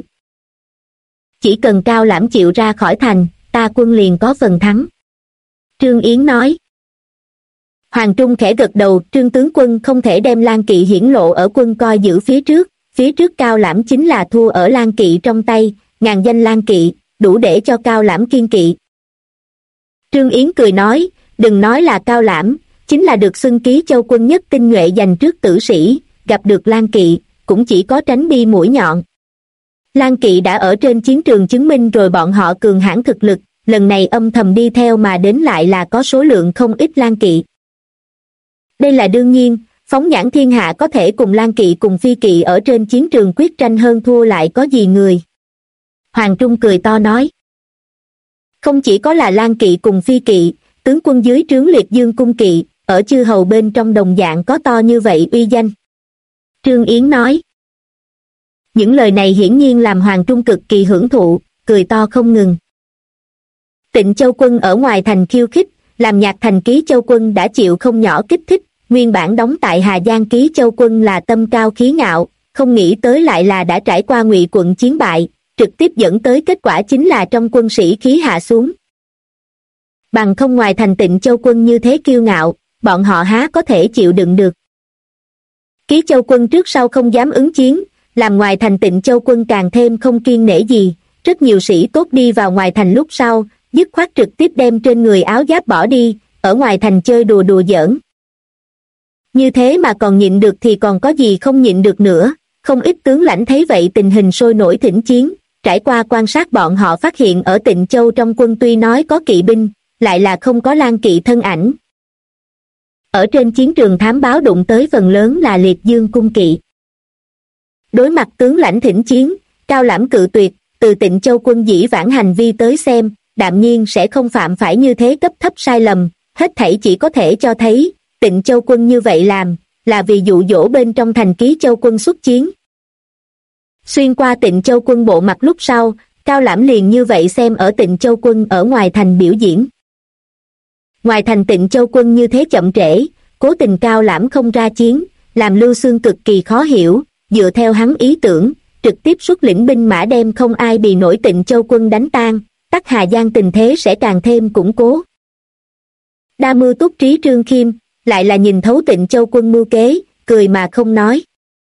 Chỉ cần Cao Lãm chịu ra khỏi thành, ta quân liền có phần thắng. Trương Yến nói. Hoàng Trung khẽ gật đầu, Trương tướng quân không thể đem Lan Kỵ hiển lộ ở quân coi giữ phía trước Cao Lãm chính là thua ở Lan Kỵ trong tay, ngàn danh Lan Kỵ, đủ để cho Cao Lãm kiên kỵ. Trương Yến cười nói, đừng nói là Cao Lãm, chính là được xưng ký châu quân nhất tinh nhuệ dành trước tử sĩ, gặp được Lan Kỵ, cũng chỉ có tránh đi mũi nhọn. Lan Kỵ đã ở trên chiến trường chứng minh rồi bọn họ cường hãn thực lực, lần này âm thầm đi theo mà đến lại là có số lượng không ít Lan Kỵ. Đây là đương nhiên, phóng nhãn thiên hạ có thể cùng Lan Kỵ cùng Phi Kỵ ở trên chiến trường quyết tranh hơn thua lại có gì người. Hoàng Trung cười to nói. Không chỉ có là Lan Kỵ cùng Phi Kỵ, tướng quân dưới trướng Liệt Dương cung kỵ, ở chư hầu bên trong đồng dạng có to như vậy uy danh. Trương Yến nói. Những lời này hiển nhiên làm Hoàng Trung cực kỳ hưởng thụ, cười to không ngừng. Tịnh Châu quân ở ngoài thành khiêu khích, làm Nhạc Thành Ký Châu quân đã chịu không nhỏ kích thích, nguyên bản đóng tại Hà Giang Ký Châu quân là tâm cao khí ngạo, không nghĩ tới lại là đã trải qua Ngụy quận chiến bại, trực tiếp dẫn tới kết quả chính là trong quân sĩ khí hạ xuống. Bằng không ngoài thành Tịnh Châu quân như thế kiêu ngạo, bọn họ há có thể chịu đựng được. Ký Châu quân trước sau không dám ứng chiến, làm ngoài thành Tịnh Châu quân càng thêm không kiêng nể gì, rất nhiều sĩ tốt đi vào ngoài thành lúc sau, dứt khoát trực tiếp đem trên người áo giáp bỏ đi, ở ngoài thành chơi đùa đùa giỡn. Như thế mà còn nhịn được thì còn có gì không nhịn được nữa, không ít tướng lãnh thấy vậy tình hình sôi nổi thỉnh chiến, trải qua quan sát bọn họ phát hiện ở Tịnh Châu trong quân tuy nói có kỵ binh, lại là không có Lan Kỵ thân ảnh. Ở trên chiến trường thám báo đụng tới phần lớn là Liệt Dương cung kỵ. Đối mặt tướng lãnh thỉnh chiến, Cao Lãm cự tuyệt, từ Tịnh Châu quân dĩ vãng hành vi tới xem, đạm nhiên sẽ không phạm phải như thế cấp thấp sai lầm, hết thảy chỉ có thể cho thấy, Tịnh Châu quân như vậy làm, là vì dụ dỗ bên trong thành Ký Châu quân xuất chiến. Xuyên qua Tịnh Châu quân bộ mặt lúc sau, Cao Lãm liền như vậy xem ở Tịnh Châu quân ở ngoài thành biểu diễn. Ngoài thành Tịnh Châu quân như thế chậm trễ, cố tình Cao Lãm không ra chiến, làm Lưu Xương cực kỳ khó hiểu, dựa theo hắn ý tưởng, trực tiếp xuất lĩnh binh mã đem không ai bì nổi Tịnh Châu quân đánh tan, tắc Hà Giang tình thế sẽ càng thêm củng cố. Đa mưu túc trí Trương Khiêm, lại là nhìn thấu Tịnh Châu quân mưu kế, cười mà không nói.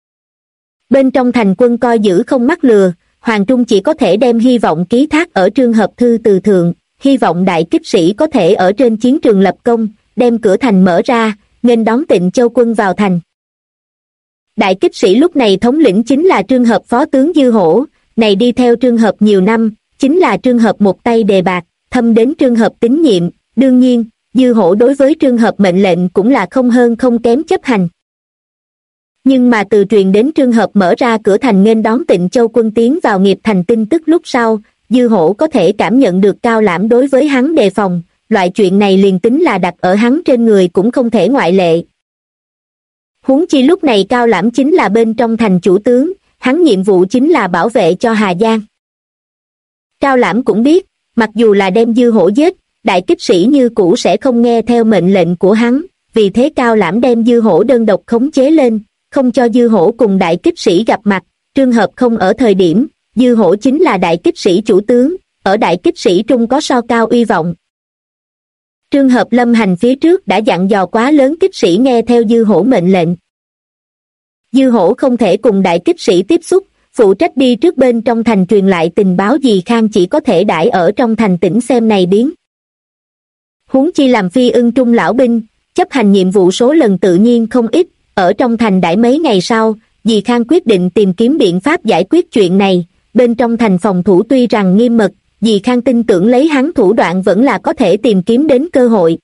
Bên trong thành quân coi giữ không mắc lừa, Hoàng Trung chỉ có thể đem hy vọng ký thác ở Trương Hợp Thư từ thượng, hy vọng đại kích sĩ có thể ở trên chiến trường lập công, đem cửa thành mở ra, nghênh đón Tịnh Châu quân vào thành. Đại kích sĩ lúc này thống lĩnh chính là Trương Hợp phó tướng Dư Hổ, này đi theo Trương Hợp nhiều năm, chính là Trương Hợp một tay đề bạc, thâm đến Trương Hợp tín nhiệm, đương nhiên, Dư Hổ đối với Trương Hợp mệnh lệnh cũng là không hơn không kém chấp hành. Nhưng mà từ truyền đến Trương Hợp mở ra cửa thành nghênh đón Tịnh Châu quân tiến vào nghiệp thành tin tức lúc sau, Dư Hổ có thể cảm nhận được Cao Lãm đối với hắn đề phòng, loại chuyện này liền tính là đặt ở hắn trên người cũng không thể ngoại lệ. Huống chi lúc này Cao Lãm chính là bên trong thành chủ tướng, hắn nhiệm vụ chính là bảo vệ cho Hà Giang. Cao Lãm cũng biết, mặc dù là đem Dư Hổ giết, đại kích sĩ như cũ sẽ không nghe theo mệnh lệnh của hắn, vì thế Cao Lãm đem Dư Hổ đơn độc khống chế lên, không cho Dư Hổ cùng đại kích sĩ gặp mặt, Trường hợp không ở thời điểm, Dư Hổ chính là đại kích sĩ chủ tướng, ở đại kích sĩ trung có so cao uy vọng. Trường hợp lâm hành phía trước đã dặn dò quá lớn kích sĩ nghe theo Dư Hổ mệnh lệnh. Dư Hổ không thể cùng đại kích sĩ tiếp xúc, phụ trách đi trước bên trong thành truyền lại tình báo gì Khang chỉ có thể đãi ở trong thành tỉnh xem này biến. Huống chi làm phi ưng trung lão binh, chấp hành nhiệm vụ số lần tự nhiên không ít, ở trong thành đãi mấy ngày sau, Dì Khang quyết định tìm kiếm biện pháp giải quyết chuyện này, bên trong thành phòng thủ tuy rằng nghiêm mật, Dì Khang tin tưởng lấy hắn thủ đoạn vẫn là có thể tìm kiếm đến cơ hội.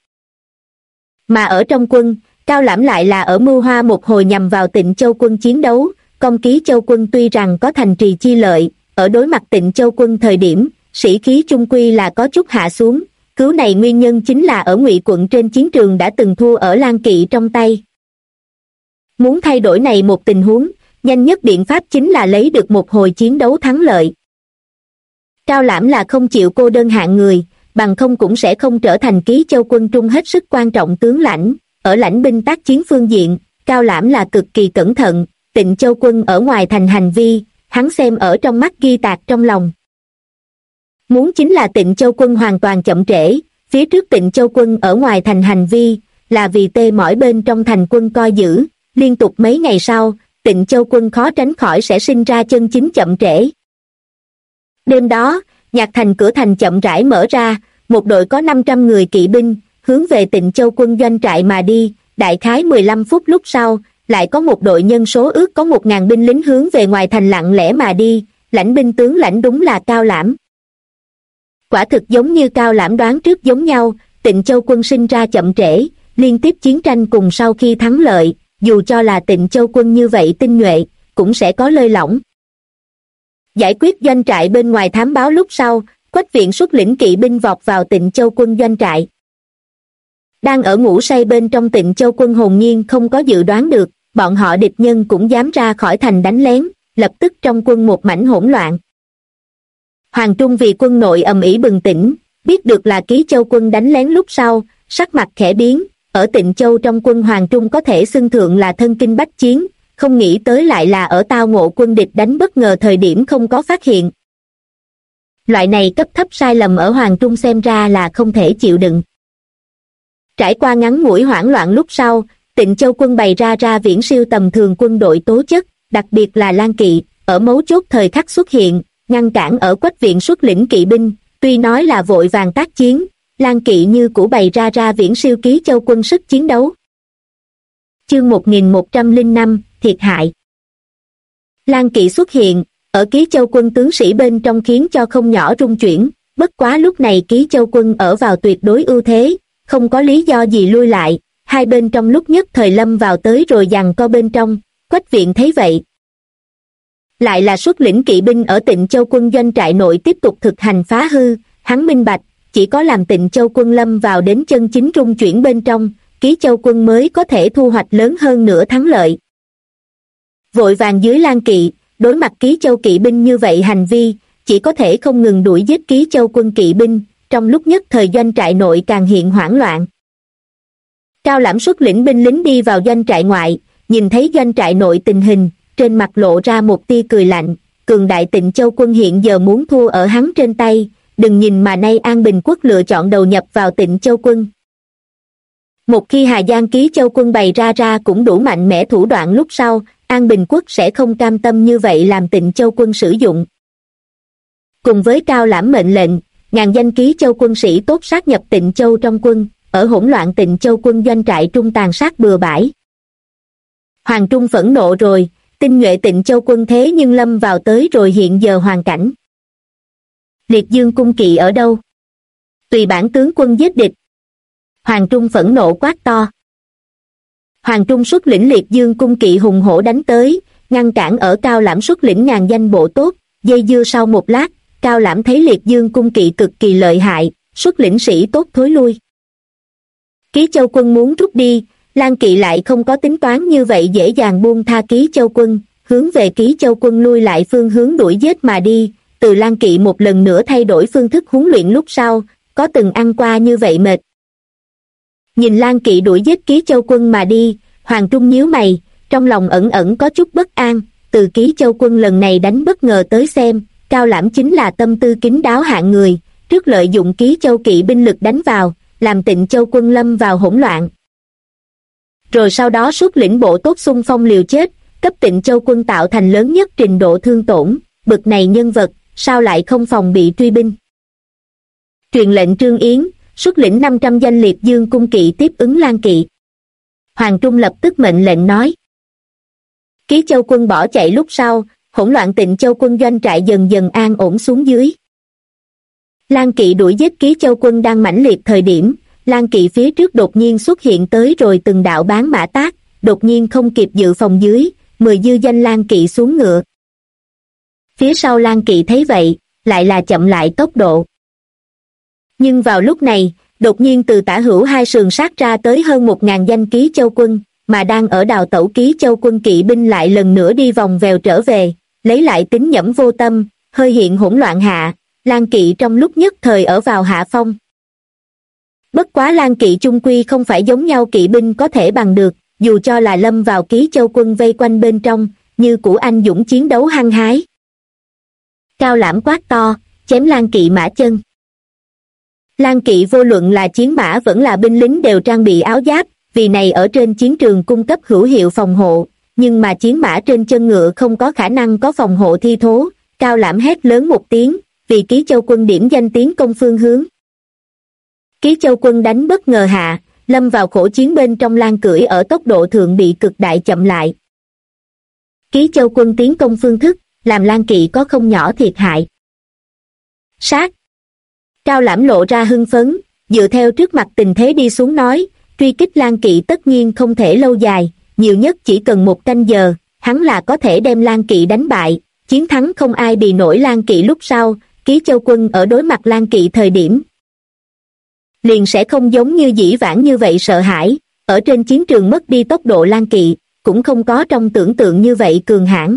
Mà ở trong quân, Cao Lãm lại là ở mưu hoa một hồi nhằm vào Tịnh Châu quân chiến đấu, Công Ký Châu quân tuy rằng có thành trì chi lợi, ở đối mặt Tịnh Châu quân thời điểm, sĩ khí chung quy là có chút hạ xuống, cứu này nguyên nhân chính là ở Ngụy quận trên chiến trường đã từng thua ở Lan Kỵ trong tay. Muốn thay đổi này một tình huống, nhanh nhất biện pháp chính là lấy được một hồi chiến đấu thắng lợi. Cao Lãm là không chịu cô đơn hạng người, bằng không cũng sẽ không trở thành Ký Châu quân trung hết sức quan trọng tướng lãnh. Ở lãnh binh tác chiến phương diện, Cao Lãm là cực kỳ cẩn thận, Tịnh Châu quân ở ngoài thành hành vi, hắn xem ở trong mắt ghi tạc trong lòng. Muốn chính là Tịnh Châu quân hoàn toàn chậm trễ, phía trước Tịnh Châu quân ở ngoài thành hành vi, là vì tê mỏi bên trong thành quân coi giữ, liên tục mấy ngày sau, Tịnh Châu quân khó tránh khỏi sẽ sinh ra chân chính chậm trễ. Đêm đó, nhạc thành cửa thành chậm rãi mở ra, một đội có 500 người kỵ binh, hướng về Tịnh Châu quân doanh trại mà đi, đại khái 15 phút lúc sau, lại có một đội nhân số ước có 1.000 binh lính hướng về ngoài thành lặng lẽ mà đi, lãnh binh tướng lãnh đúng là Cao Lãm. Quả thực giống như Cao Lãm đoán trước giống nhau, Tịnh Châu quân sinh ra chậm trễ, liên tiếp chiến tranh cùng sau khi thắng lợi, dù cho là Tịnh Châu quân như vậy tinh nhuệ, cũng sẽ có lơi lỏng. Giải quyết doanh trại bên ngoài thám báo lúc sau, Quách Viện xuất lĩnh kỵ binh vọt vào Tịnh Châu quân doanh trại. Đang ở ngủ say bên trong Tịnh Châu quân hồn nhiên không có dự đoán được, bọn họ địch nhân cũng dám ra khỏi thành đánh lén, lập tức trong quân một mảnh hỗn loạn. Hoàng Trung vì quân nội ầm ĩ bừng tỉnh, biết được là Ký Châu quân đánh lén lúc sau, sắc mặt khẽ biến, ở Tịnh Châu trong quân Hoàng Trung có thể xưng thượng là thân kinh bách chiến, không nghĩ tới lại là ở tao ngộ quân địch đánh bất ngờ thời điểm không có phát hiện. Loại này cấp thấp sai lầm ở Hoàng Trung xem ra là không thể chịu đựng. Trải qua ngắn ngủi hoảng loạn lúc sau, Tịnh Châu quân bày ra viễn siêu tầm thường quân đội tố chất, đặc biệt là Lan Kỵ, ở mấu chốt thời khắc xuất hiện, ngăn cản ở Quách Viện xuất lĩnh kỵ binh, tuy nói là vội vàng tác chiến, Lan Kỵ như cũ bày ra viễn siêu Ký Châu quân sức chiến đấu. Chương 1105, thiệt hại. Lan Kỵ xuất hiện, ở Ký Châu quân tướng sĩ bên trong khiến cho không nhỏ rung chuyển, bất quá lúc này Ký Châu quân ở vào tuyệt đối ưu thế, không có lý do gì lui lại, hai bên trong lúc nhất thời lâm vào tới rồi giằng co bên trong, Quách Viện thấy vậy. Lại là xuất lĩnh kỵ binh ở Tịnh Châu quân doanh trại nội tiếp tục thực hành phá hư, hắn minh bạch, chỉ có làm Tịnh Châu quân lâm vào đến chân chính rung chuyển bên trong, Ký Châu quân mới có thể thu hoạch lớn hơn nữa thắng lợi. Vội vàng dưới Lan Kỵ, đối mặt Ký Châu kỵ binh như vậy hành vi, chỉ có thể không ngừng đuổi giết Ký Châu quân kỵ binh, trong lúc nhất thời doanh trại nội càng hiện hoảng loạn. Cao Lãm xuất lĩnh binh lính đi vào doanh trại ngoại, nhìn thấy doanh trại nội tình hình, trên mặt lộ ra một tia cười lạnh, cường đại Tịnh Châu quân hiện giờ muốn thua ở hắn trên tay, đừng nhìn mà nay An Bình quốc lựa chọn đầu nhập vào Tịnh Châu quân. Một khi Hà Giang Ký Châu quân bày ra cũng đủ mạnh mẽ thủ đoạn lúc sau, An Bình quốc sẽ không cam tâm như vậy làm Tịnh Châu quân sử dụng. Cùng với Cao Lãm mệnh lệnh, ngàn danh Ký Châu quân sĩ tốt sát nhập Tịnh Châu trong quân, ở hỗn loạn Tịnh Châu quân doanh trại trung tàn sát bừa bãi. Hoàng Trung phẫn nộ rồi, tinh nhuệ Tịnh Châu quân thế nhưng lâm vào tới rồi hiện giờ hoàn cảnh. Liệt Dương cung kỵ ở đâu? Tùy bản tướng quân giết địch. Hoàng Trung phẫn nộ quát to. Hoàng Trung xuất lĩnh Liệt Dương cung kỵ hùng hổ đánh tới, ngăn cản ở Cao Lãm xuất lĩnh ngàn danh bộ tốt, dây dưa sau một lát, Cao Lãm thấy Liệt Dương cung kỵ cực kỳ lợi hại, xuất lĩnh sĩ tốt thối lui. Ký Châu quân muốn rút đi, Lan Kỵ lại không có tính toán như vậy dễ dàng buông tha Ký Châu quân, hướng về Ký Châu quân lui lại phương hướng đuổi giết mà đi, từ Lan Kỵ một lần nữa thay đổi phương thức huấn luyện lúc sau, có từng ăn qua như vậy mệt. Nhìn Lan Kỵ đuổi giết Ký Châu quân mà đi, Hoàng Trung nhíu mày, trong lòng ẩn ẩn có chút bất an, từ Ký Châu quân lần này đánh bất ngờ tới xem, Cao Lãm chính là tâm tư kín đáo hạng người, trước lợi dụng Ký Châu kỵ binh lực đánh vào, làm Tịnh Châu quân lâm vào hỗn loạn. Rồi sau đó xuất lĩnh bộ tốt xung phong liều chết, cấp Tịnh Châu quân tạo thành lớn nhất trình độ thương tổn, bực này nhân vật, sao lại không phòng bị truy binh. Truyền lệnh Trương Yến, xuất lĩnh 500 danh Liệt Dương cung kỵ tiếp ứng Lan Kỵ. Hoàng Trung lập tức mệnh lệnh nói. Ký Châu quân bỏ chạy lúc sau, hỗn loạn Tịnh Châu quân doanh trại dần dần an ổn xuống dưới. Lan Kỵ đuổi giết Ký Châu quân đang mãnh liệt thời điểm, Lan Kỵ phía trước đột nhiên xuất hiện tới rồi từng đạo bán mã tác, đột nhiên không kịp dự phòng dưới, 10 dư danh Lan Kỵ xuống ngựa. Phía sau Lan Kỵ thấy vậy, lại là chậm lại tốc độ. Nhưng vào lúc này, đột nhiên từ tả hữu hai sườn sát ra tới hơn 1.000 danh Ký Châu quân, mà đang ở đào tẩu Ký Châu quân kỵ binh lại lần nữa đi vòng vèo trở về, lấy lại tính nhẫm vô tâm, hơi hiện hỗn loạn hạ, Lan Kỵ trong lúc nhất thời ở vào hạ phong. Bất quá Lang Kỵ chung quy không phải giống nhau kỵ binh có thể bằng được, dù cho là lâm vào Ký Châu quân vây quanh bên trong, như cũ anh dũng chiến đấu hăng hái. Cao Lãm quát to, chém Lang Kỵ mã chân. Lang Kỵ vô luận là chiến mã vẫn là binh lính đều trang bị áo giáp, vì này ở trên chiến trường cung cấp hữu hiệu phòng hộ, nhưng mà chiến mã trên chân ngựa không có khả năng có phòng hộ thi thố. Cao Lãm hét lớn một tiếng, vì Ký Châu quân điểm danh tiến công phương hướng. Ký Châu quân đánh bất ngờ hạ, lâm vào khổ chiến bên trong. Lang cưỡi ở tốc độ thượng bị cực đại chậm lại. Ký Châu quân tiến công phương thức, làm Lang Kỵ có không nhỏ thiệt hại. Sát! Cao Lãm lộ ra hưng phấn, dựa theo trước mặt tình thế đi xuống nói, truy kích Lang Kỵ tất nhiên không thể lâu dài, nhiều nhất chỉ cần 1 canh giờ, hắn là có thể đem Lang Kỵ đánh bại, chiến thắng không ai bì nổi Lang Kỵ. Lúc sau, Ký Châu quân ở đối mặt Lang Kỵ thời điểm, liền sẽ không giống như dĩ vãng như vậy sợ hãi, ở trên chiến trường mất đi tốc độ Lang Kỵ, cũng không có trong tưởng tượng như vậy cường hãn.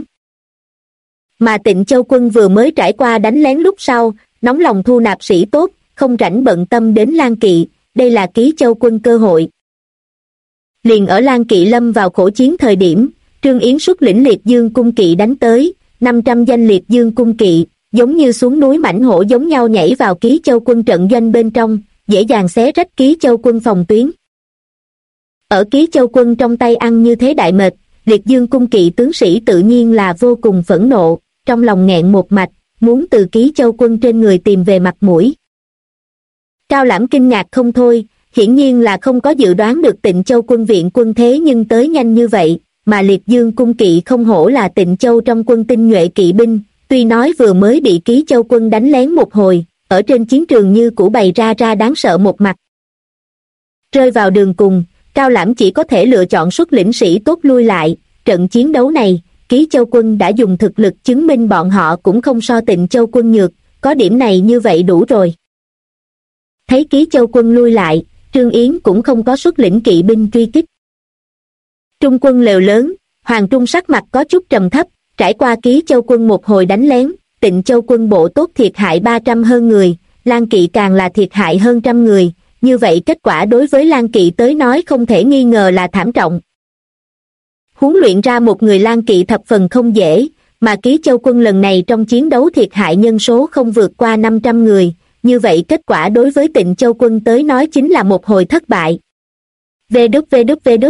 Mà Tịnh Châu quân vừa mới trải qua đánh lén lúc sau, nóng lòng thu nạp sĩ tốt, không rảnh bận tâm đến Lang Kỵ, đây là Ký Châu quân cơ hội. Liền ở Lang Kỵ lâm vào khổ chiến thời điểm, Trương Yến xuất lĩnh Liệt Dương cung kỵ đánh tới, 500 danh Liệt Dương cung kỵ, giống như xuống núi mãnh hổ giống nhau nhảy vào Ký Châu quân trận doanh bên trong, dễ dàng xé rách Ký Châu quân phòng tuyến. Ở Ký Châu quân trong tay ăn như thế đại mệt, Liệt Dương cung kỵ tướng sĩ tự nhiên là vô cùng phẫn nộ, trong lòng nghẹn một mạch, muốn từ Ký Châu quân trên người tìm về mặt mũi. Cao Lãm kinh ngạc không thôi, hiển nhiên là không có dự đoán được Tịnh Châu quân viện quân thế nhưng tới nhanh như vậy, mà Liệt Dương cung kỵ không hổ là Tịnh Châu trong quân tinh nhuệ kỵ binh, tuy nói vừa mới bị Ký Châu quân đánh lén một hồi, ở trên chiến trường như cũ bày ra đáng sợ một mặt. Rơi vào đường cùng, Cao Lãm chỉ có thể lựa chọn xuất lĩnh sĩ tốt lui lại. Trận chiến đấu này, Ký Châu quân đã dùng thực lực chứng minh bọn họ cũng không so Tịnh Châu quân nhược, có điểm này như vậy đủ rồi. Thấy Ký Châu quân lui lại, Trương Yến cũng không có xuất lĩnh kỵ binh truy kích. Trung quân lều lớn, Hoàng Trung sắc mặt có chút trầm thấp, trải qua Ký Châu quân một hồi đánh lén, Tịnh Châu quân bộ tốt thiệt hại 300 hơn người, Lang Kỵ càng là thiệt hại hơn 100 người, như vậy kết quả đối với Lang Kỵ tới nói không thể nghi ngờ là thảm trọng. Huấn luyện ra một người Lang Kỵ thập phần không dễ, mà Ký Châu quân lần này trong chiến đấu thiệt hại nhân số không vượt qua 500 người, như vậy kết quả đối với Tịnh Châu quân tới nói chính là một hồi thất bại. VWVW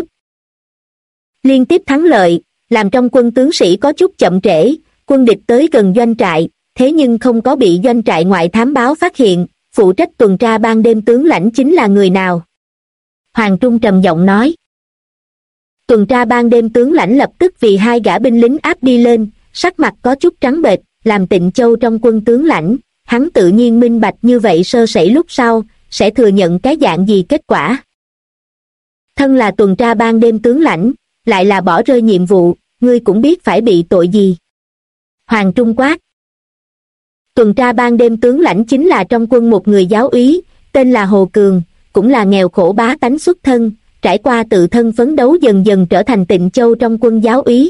liên tiếp thắng lợi, làm trong quân tướng sĩ có chút chậm trễ, quân địch tới gần doanh trại, thế nhưng không có bị doanh trại ngoại thám báo phát hiện, phụ trách tuần tra ban đêm tướng lãnh chính là người nào? Hoàng Trung trầm giọng nói. Tuần tra ban đêm tướng lãnh lập tức vì 2 gã binh lính áp đi lên, sắc mặt có chút trắng bệch, làm Tịnh Châu trong quân tướng lãnh, hắn tự nhiên minh bạch như vậy sơ sẩy lúc sau, sẽ thừa nhận cái dạng gì kết quả. Thân là tuần tra ban đêm tướng lãnh, lại là bỏ rơi nhiệm vụ, ngươi cũng biết phải bị tội gì. Hoàng Trung quát. Tuần tra ban đêm tướng lãnh chính là trong quân một người giáo úy, tên là Hồ Cường, cũng là nghèo khổ bá tánh xuất thân, trải qua tự thân phấn đấu dần dần trở thành Tịnh Châu trong quân giáo úy.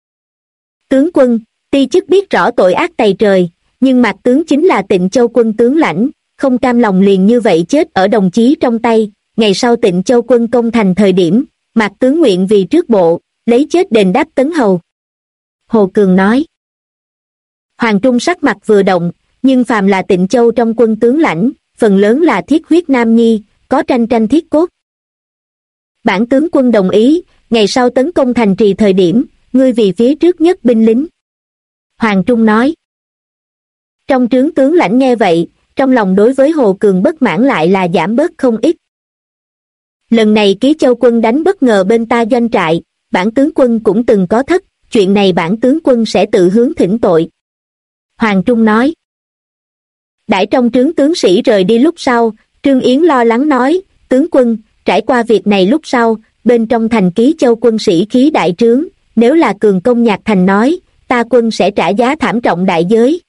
Tướng quân, ti chức biết rõ tội ác tày trời, nhưng Mạc tướng chính là Tịnh Châu quân tướng lãnh, không cam lòng liền như vậy chết ở đồng chí trong tay, ngày sau Tịnh Châu quân công thành thời điểm, Mạc tướng nguyện vì trước bộ, lấy chết đền đáp Tấn Hầu. Hồ Cường nói. Hoàng Trung sắc mặt vừa động, nhưng phàm là Tịnh Châu trong quân tướng lãnh, phần lớn là thiết huyết nam nhi, có tranh thiết cốt. Bản tướng quân đồng ý, ngày sau tấn công thành trì thời điểm, ngươi vì phía trước nhất binh lính. Hoàng Trung nói. Trong trướng tướng lãnh nghe vậy, trong lòng đối với Hồ Cường bất mãn lại là giảm bớt không ít. Lần này Ký Châu quân đánh bất ngờ bên ta doanh trại, bản tướng quân cũng từng có thất, chuyện này bản tướng quân sẽ tự hướng thỉnh tội. Hoàng Trung nói. Đãi trong trướng tướng sĩ rời đi lúc sau, Trương Yến lo lắng nói, tướng quân, trải qua việc này lúc sau, bên trong thành Ký Châu quân sĩ khí đại trướng, nếu là cường công nhạc thành nói, ta quân sẽ trả giá thảm trọng đại giới.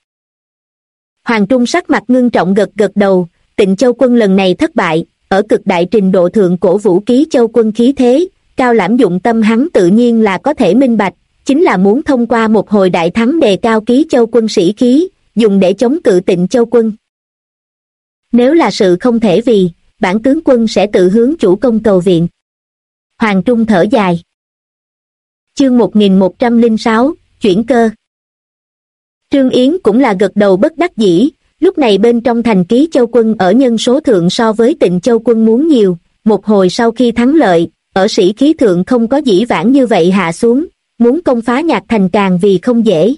Hoàng Trung sắc mặt ngưng trọng gật gật đầu, Tịnh Châu quân lần này thất bại, ở cực đại trình độ thượng cổ vũ Ký Châu quân khí thế, Cao Lãm dụng tâm hắn tự nhiên là có thể minh bạch, chính là muốn thông qua một hồi đại thắng đề cao Ký Châu quân sĩ khí, dùng để chống cự Tịnh Châu quân. Nếu là sự không thể vì, bản tướng quân sẽ tự hướng chủ công cầu viện. Hoàng Trung thở dài. Chương 1106, chuyển cơ. Trương Yến cũng là gật đầu bất đắc dĩ, lúc này bên trong thành Ký Châu quân ở nhân số thượng so với Tịnh Châu quân muốn nhiều, một hồi sau khi thắng lợi, ở sĩ khí thượng không có dĩ vãng như vậy hạ xuống, muốn công phá Nhạc thành càng vì không dễ.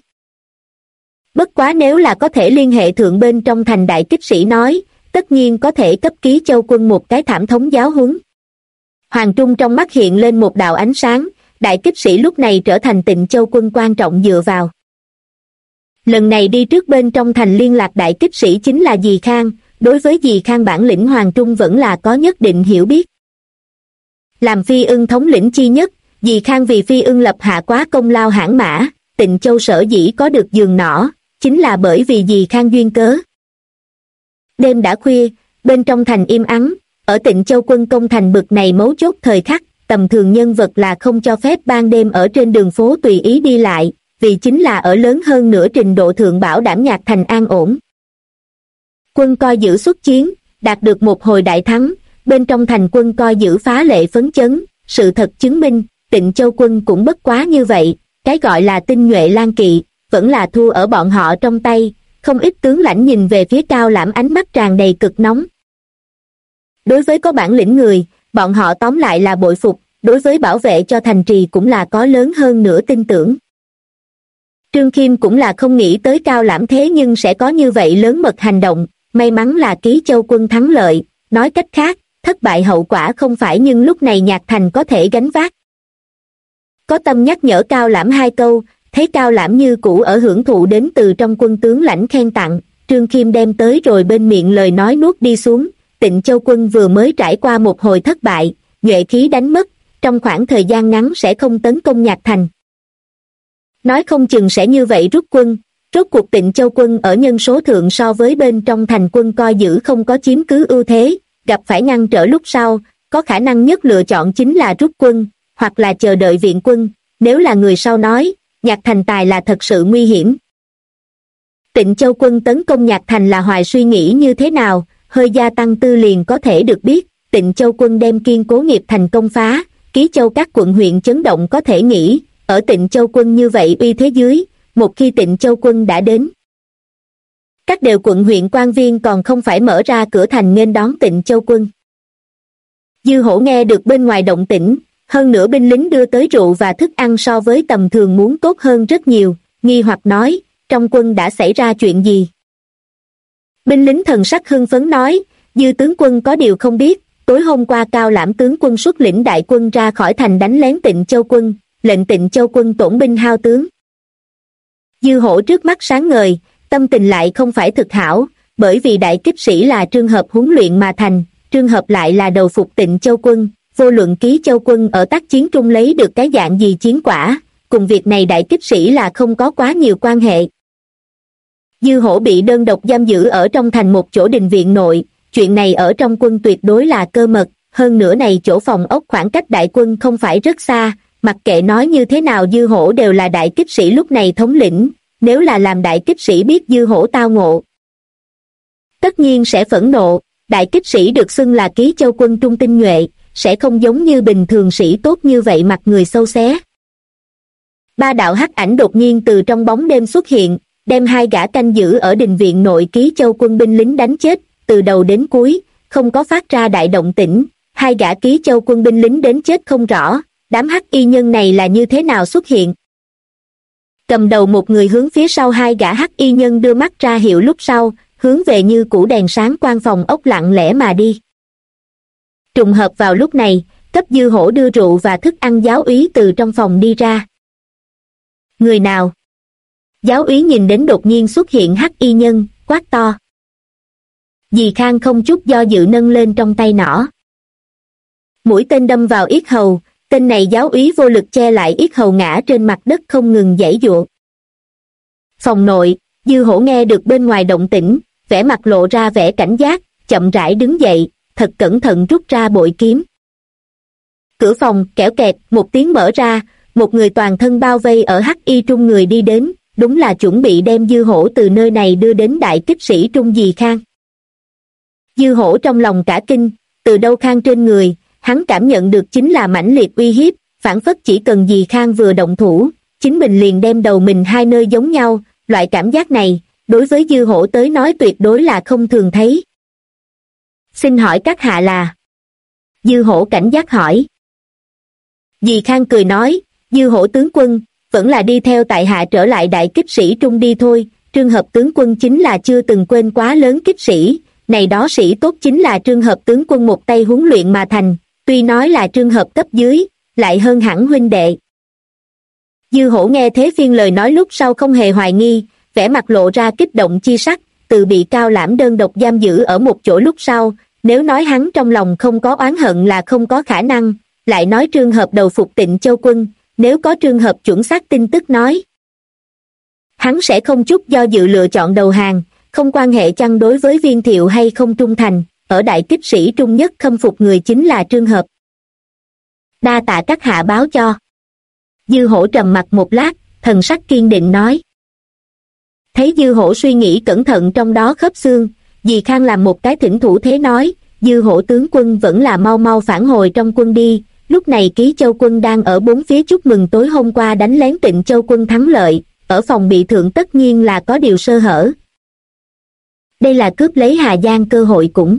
Bất quá nếu là có thể liên hệ thượng bên trong thành đại kích sĩ nói, tất nhiên có thể cấp Ký Châu quân một cái thảm thống giáo huấn. Hoàng Trung trong mắt hiện lên một đạo ánh sáng, đại kích sĩ lúc này trở thành Tịnh Châu quân quan trọng dựa vào. Lần này đi trước bên trong thành liên lạc đại kích sĩ chính là Dì Khang, đối với Dì Khang bản lĩnh Hoàng Trung vẫn là có nhất định hiểu biết. Làm Phi Ưng thống lĩnh chi nhất, Dì Khang vì Phi Ưng lập hạ quá công lao hãn mã, Tịnh Châu sở dĩ có được giường nỏ, chính là bởi vì Dì Khang duyên cớ. Đêm đã khuya, bên trong thành im ắng, ở Tịnh Châu quân công thành bực này mấu chốt thời khắc, tầm thường nhân vật là không cho phép ban đêm ở trên đường phố tùy ý đi lại, vì chính là ở lớn hơn nửa trình độ thượng bảo đảm Nhạc thành an ổn. Quân coi giữ xuất chiến, đạt được một hồi đại thắng, bên trong thành quân coi giữ phá lệ phấn chấn, sự thật chứng minh, Tịnh Châu quân cũng bất quá như vậy, cái gọi là tinh nhuệ lang kỵ, vẫn là thua ở bọn họ trong tay, không ít tướng lãnh nhìn về phía Cao Lãm ánh mắt tràn đầy cực nóng. Đối với có bản lĩnh người, bọn họ tóm lại là bội phục, đối với bảo vệ cho thành trì cũng là có lớn hơn nửa tin tưởng. Trương Khiêm cũng là không nghĩ tới Cao Lãm thế nhưng sẽ có như vậy lớn mật hành động, may mắn là Ký Châu quân thắng lợi, nói cách khác, thất bại hậu quả không phải nhưng lúc này Nhạc thành có thể gánh vác. Có tâm nhắc nhở Cao Lãm hai câu, thấy Cao Lãm như cũ ở hưởng thụ đến từ trong quân tướng lãnh khen tặng, Trương Khiêm đem tới rồi bên miệng lời nói nuốt đi xuống. Tịnh Châu quân vừa mới trải qua một hồi thất bại, nhuệ khí đánh mất, trong khoảng thời gian ngắn sẽ không tấn công Nhạc thành. Nói không chừng sẽ như vậy rút quân, rốt cuộc Tịnh Châu quân ở nhân số thượng so với bên trong thành quân coi giữ không có chiếm cứ ưu thế, gặp phải ngăn trở lúc sau, có khả năng nhất lựa chọn chính là rút quân, hoặc là chờ đợi viện quân, nếu là người sau nói, Nhạc thành tài là thật sự nguy hiểm. Tịnh Châu quân tấn công Nhạc thành là hoài suy nghĩ như thế nào, hơi gia tăng tư liền có thể được biết, Tịnh Châu quân đem kiên cố nghiệp thành công phá, Ký Châu các quận huyện chấn động có thể nghĩ, ở Tịnh Châu quân như vậy uy thế dưới, một khi Tịnh Châu quân đã đến. Các đều quận huyện quan viên còn không phải mở ra cửa thành nghênh đón Tịnh Châu quân. Dư Hổ nghe được bên ngoài động tĩnh, hơn nữa binh lính đưa tới rượu và thức ăn so với tầm thường muốn tốt hơn rất nhiều, nghi hoặc nói, trong quân đã xảy ra chuyện gì? Binh lính thần sắc hưng phấn nói, Dư tướng quân có điều không biết, tối hôm qua Cao Lãm tướng quân xuất lĩnh đại quân ra khỏi thành đánh lén Tịnh Châu quân, lệnh Tịnh Châu quân tổn binh hao tướng. Dư Hổ trước mắt sáng ngời, tâm tình lại không phải thực hảo, bởi vì đại kích sĩ là trường hợp huấn luyện mà thành, trường hợp lại là đầu phục Tịnh Châu quân, vô luận Ký Châu quân ở tác chiến trung lấy được cái dạng gì chiến quả, cùng việc này đại kích sĩ là không có quá nhiều quan hệ. Dư Hổ bị đơn độc giam giữ ở trong thành một chỗ đình viện nội, chuyện này ở trong quân tuyệt đối là cơ mật, hơn nữa này chỗ phòng ốc khoảng cách đại quân không phải rất xa, mặc kệ nói như thế nào Dư Hổ đều là đại kích sĩ lúc này thống lĩnh, nếu là làm đại kích sĩ biết Dư Hổ tao ngộ, tất nhiên sẽ phẫn nộ, đại kích sĩ được xưng là Ký Châu quân trung tinh nhuệ, sẽ không giống như bình thường sĩ tốt như vậy mặt người xâu xé. Ba đạo hắc ảnh đột nhiên từ trong bóng đêm xuất hiện, đem hai gã canh giữ ở đình viện nội Ký Châu quân binh lính đánh chết, từ đầu đến cuối, không có phát ra đại động tĩnh, hai gã Ký Châu quân binh lính đến chết không rõ, đám hắc y nhân này là như thế nào xuất hiện. Cầm đầu một người hướng phía sau hai gã hắc y nhân đưa mắt ra hiệu lúc sau, hướng về như cũ đèn sáng quan phòng ốc lặng lẽ mà đi. Trùng hợp vào lúc này, cấp Dư Hổ đưa rượu và thức ăn giáo úy từ trong phòng đi ra. Người nào? Giáo úy nhìn đến đột nhiên xuất hiện hắc y nhân, quát to. Dì Khang không chút do dự nâng lên trong tay nỏ. Mũi tên đâm vào yết hầu, tên này giáo úy vô lực che lại yết hầu ngã trên mặt đất không ngừng giãy giụa. Phòng nội, Dư Hổ nghe được bên ngoài động tĩnh, vẻ mặt lộ ra vẻ cảnh giác, chậm rãi đứng dậy, thật cẩn thận rút ra bội kiếm. Cửa phòng kẽo kẹt, một tiếng mở ra, một người toàn thân bao vây ở hắc y trung người đi đến, đúng là chuẩn bị đem Dư Hổ từ nơi này đưa đến đại kích sĩ Trung Dì Khang. Dư Hổ trong lòng cả kinh, từ đâu Khang trên người, hắn cảm nhận được chính là mãnh liệt uy hiếp, phảng phất chỉ cần gì Khang vừa động thủ, chính mình liền đem đầu mình hai nơi giống nhau, loại cảm giác này, đối với Dư Hổ tới nói tuyệt đối là không thường thấy. Xin hỏi các hạ là? Dư Hổ cảnh giác hỏi. Dì Khang cười nói, Dư Hổ tướng quân, vẫn là đi theo tại hạ trở lại đại kích sĩ trung đi thôi, Trương Hợp tướng quân chính là chưa từng quên quá lớn kích sĩ, này đó sĩ tốt chính là Trương Hợp tướng quân một tay huấn luyện mà thành, tuy nói là Trương Hợp cấp dưới, lại hơn hẳn huynh đệ. Dư Hổ nghe thế phiên lời nói lúc sau không hề hoài nghi, vẻ mặt lộ ra kích động chi sắc, từ bị Cao Lãm đơn độc giam giữ ở một chỗ lúc sau, nếu nói hắn trong lòng không có oán hận là không có khả năng, lại nói Trương Hợp đầu phục Tịnh Châu quân, nếu có Trương Hợp chuẩn xác tin tức nói, hắn sẽ không chút do dự lựa chọn đầu hàng, không quan hệ chăng đối với Viên Thiệu hay không trung thành, ở đại kích sĩ trung nhất khâm phục người chính là Trương Hợp. Đa tạ các hạ báo cho. Dư Hổ trầm mặt một lát, thần sắc kiên định nói. Thấy Dư Hổ suy nghĩ cẩn thận trong đó khớp xương, dì Khang làm một cái thỉnh thủ thế nói, Dư Hổ tướng quân vẫn là mau mau phản hồi trong quân đi, lúc này Ký Châu quân đang ở bốn phía chúc mừng tối hôm qua đánh lén Tịnh Châu quân thắng lợi, ở phòng bị thượng tất nhiên là có điều sơ hở. Đây là cướp lấy Hà Giang cơ hội cũng.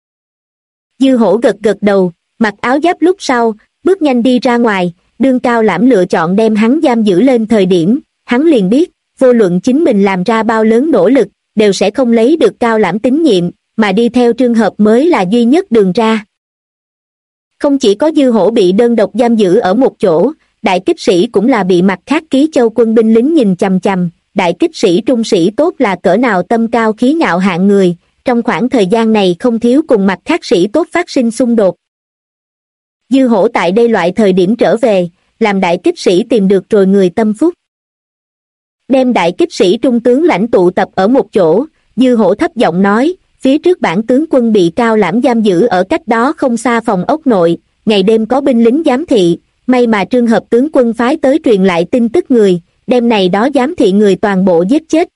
Dư Hổ gật gật đầu, mặc áo giáp lúc sau, bước nhanh đi ra ngoài, đương Cao Lãm lựa chọn đem hắn giam giữ lên thời điểm, hắn liền biết, vô luận chính mình làm ra bao lớn nỗ lực, đều sẽ không lấy được Cao Lãm tín nhiệm, mà đi theo Trương Hợp mới là duy nhất đường ra. Không chỉ có Dư Hổ bị đơn độc giam giữ ở một chỗ, đại kích sĩ cũng là bị mặt khác Ký Châu quân binh lính nhìn chằm chằm, đại kích sĩ trung sĩ tốt là cỡ nào tâm cao khí ngạo hạng người, trong khoảng thời gian này không thiếu cùng mặt khác sĩ tốt phát sinh xung đột. Dư Hổ tại đây loại thời điểm trở về, làm đại kích sĩ tìm được rồi người tâm phúc. Đem đại kích sĩ trung tướng lãnh tụ tập ở một chỗ, Dư Hổ thấp giọng nói, phía trước bản tướng quân bị Cao Lãm giam giữ ở cách đó không xa phòng ốc nội, ngày đêm có binh lính giám thị, may mà Trương Hợp tướng quân phái tới truyền lại tin tức người, đêm này đó giám thị người toàn bộ giết chết.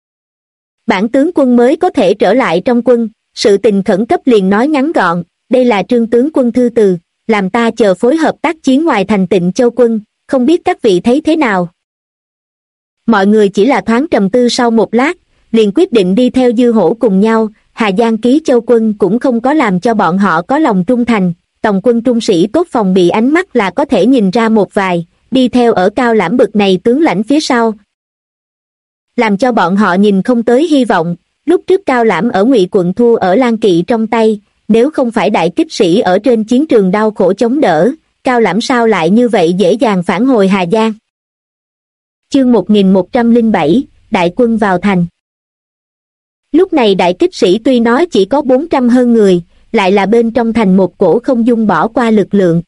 Bản tướng quân mới có thể trở lại trong quân, sự tình khẩn cấp liền nói ngắn gọn, đây là Trương tướng quân thư từ, làm ta chờ phối hợp tác chiến ngoài thành Tịnh Châu quân, không biết các vị thấy thế nào. Mọi người chỉ là thoáng trầm tư sau một lát, liền quyết định đi theo Dư Hổ cùng nhau, Hà Giang Ký Châu quân cũng không có làm cho bọn họ có lòng trung thành, tổng quân trung sĩ tốt phòng bị ánh mắt là có thể nhìn ra một vài, đi theo ở Cao Lãm bực này tướng lãnh phía sau. Làm cho bọn họ nhìn không tới hy vọng, lúc trước Cao Lãm ở Ngụy quận thua ở Lan Kỵ trong tay, nếu không phải đại kích sĩ ở trên chiến trường đau khổ chống đỡ, Cao Lãm sao lại như vậy dễ dàng phản hồi Hà Giang. Chương 1107, Đại quân vào thành. Lúc này đại kích sĩ tuy nói chỉ có 400 hơn người, lại là bên trong thành một cổ không dung bỏ qua lực lượng.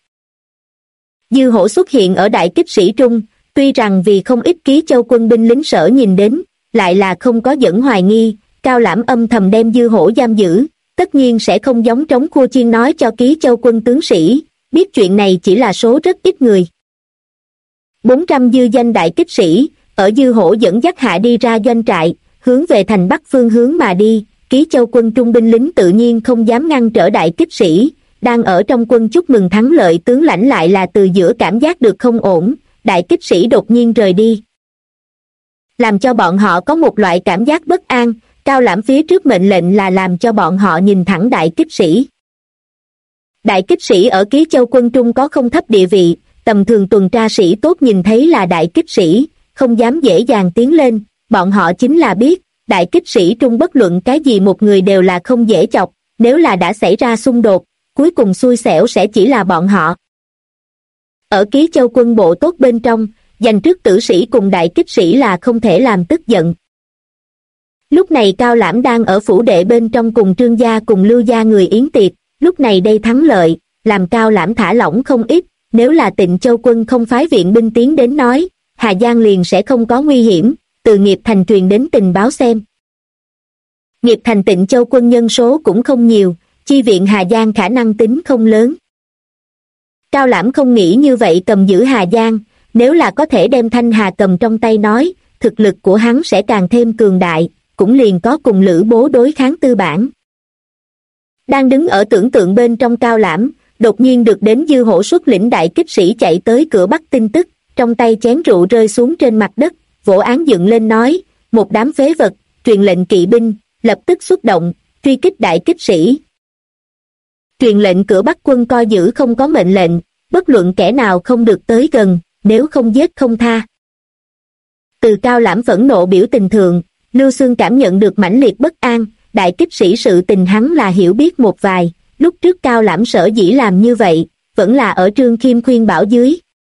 Dư Hổ xuất hiện ở đại kích sĩ trung, tuy rằng vì không ít Ký Châu quân binh lính sở nhìn đến, lại là không có dẫn hoài nghi, Cao Lãm âm thầm đem Dư Hổ giam giữ, tất nhiên sẽ không giống trống khua chiên nói cho Ký Châu quân tướng sĩ, biết chuyện này chỉ là số rất ít người. 400 dư danh đại kích sĩ, ở Dư Hổ dẫn dắt hạ đi ra doanh trại, hướng về thành bắc phương hướng mà đi, Ký Châu quân trung binh lính tự nhiên không dám ngăn trở đại kích sĩ, đang ở trong quân chúc mừng thắng lợi tướng lãnh lại là từ giữa cảm giác được không ổn, đại kích sĩ đột nhiên rời đi. Làm cho bọn họ có một loại cảm giác bất an, Cao Lãm phía trước mệnh lệnh là làm cho bọn họ nhìn thẳng đại kích sĩ. Đại kích sĩ ở Ký Châu quân trung có không thấp địa vị, tầm thường tuần tra sĩ tốt nhìn thấy là đại kích sĩ, không dám dễ dàng tiến lên, bọn họ chính là biết, đại kích sĩ trung bất luận cái gì một người đều là không dễ chọc, nếu là đã xảy ra xung đột, cuối cùng xui xẻo sẽ chỉ là bọn họ. Ở Ký Châu quân bộ tốt bên trong, giành trước tử sĩ cùng đại kích sĩ là không thể làm tức giận. Lúc này Cao Lãm đang ở phủ đệ bên trong cùng Trương gia cùng Lưu gia người yến tiệc, lúc này đây thắng lợi, làm Cao Lãm thả lỏng không ít, nếu là Tịnh Châu quân không phái viện binh tiến đến nói, Hà Giang liền sẽ không có nguy hiểm, từ Nghiệp Thành truyền đến tình báo xem. Nghiệp Thành Tịnh Châu quân nhân số cũng không nhiều, chi viện Hà Giang khả năng tính không lớn. Cao Lãm không nghĩ như vậy cầm giữ Hà Giang, nếu là có thể đem Thanh Hà cầm trong tay nói, thực lực của hắn sẽ càng thêm cường đại, cũng liền có cùng Lữ Bố đối kháng tư bản. Đang đứng ở tưởng tượng bên trong Cao Lãm, đột nhiên được đến Dư Hổ xuất lĩnh đại kích sĩ chạy tới cửa Bắc tin tức, trong tay chén rượu rơi xuống trên mặt đất, vỗ án dựng lên nói, một đám phế vật, truyền lệnh kỵ binh, lập tức xuất động, truy kích đại kích sĩ. Truyền lệnh cửa Bắc quân coi giữ không có mệnh lệnh, bất luận kẻ nào không được tới gần, nếu không giết không tha. Từ Cao Lãm phẫn nộ biểu tình thượng, Lưu Xương cảm nhận được mãnh liệt bất an, đại kích sĩ sự tình hắn là hiểu biết một vài, lúc trước Cao Lãm sở dĩ làm như vậy, vẫn là ở Trương Khiêm khuyên bảo dưới.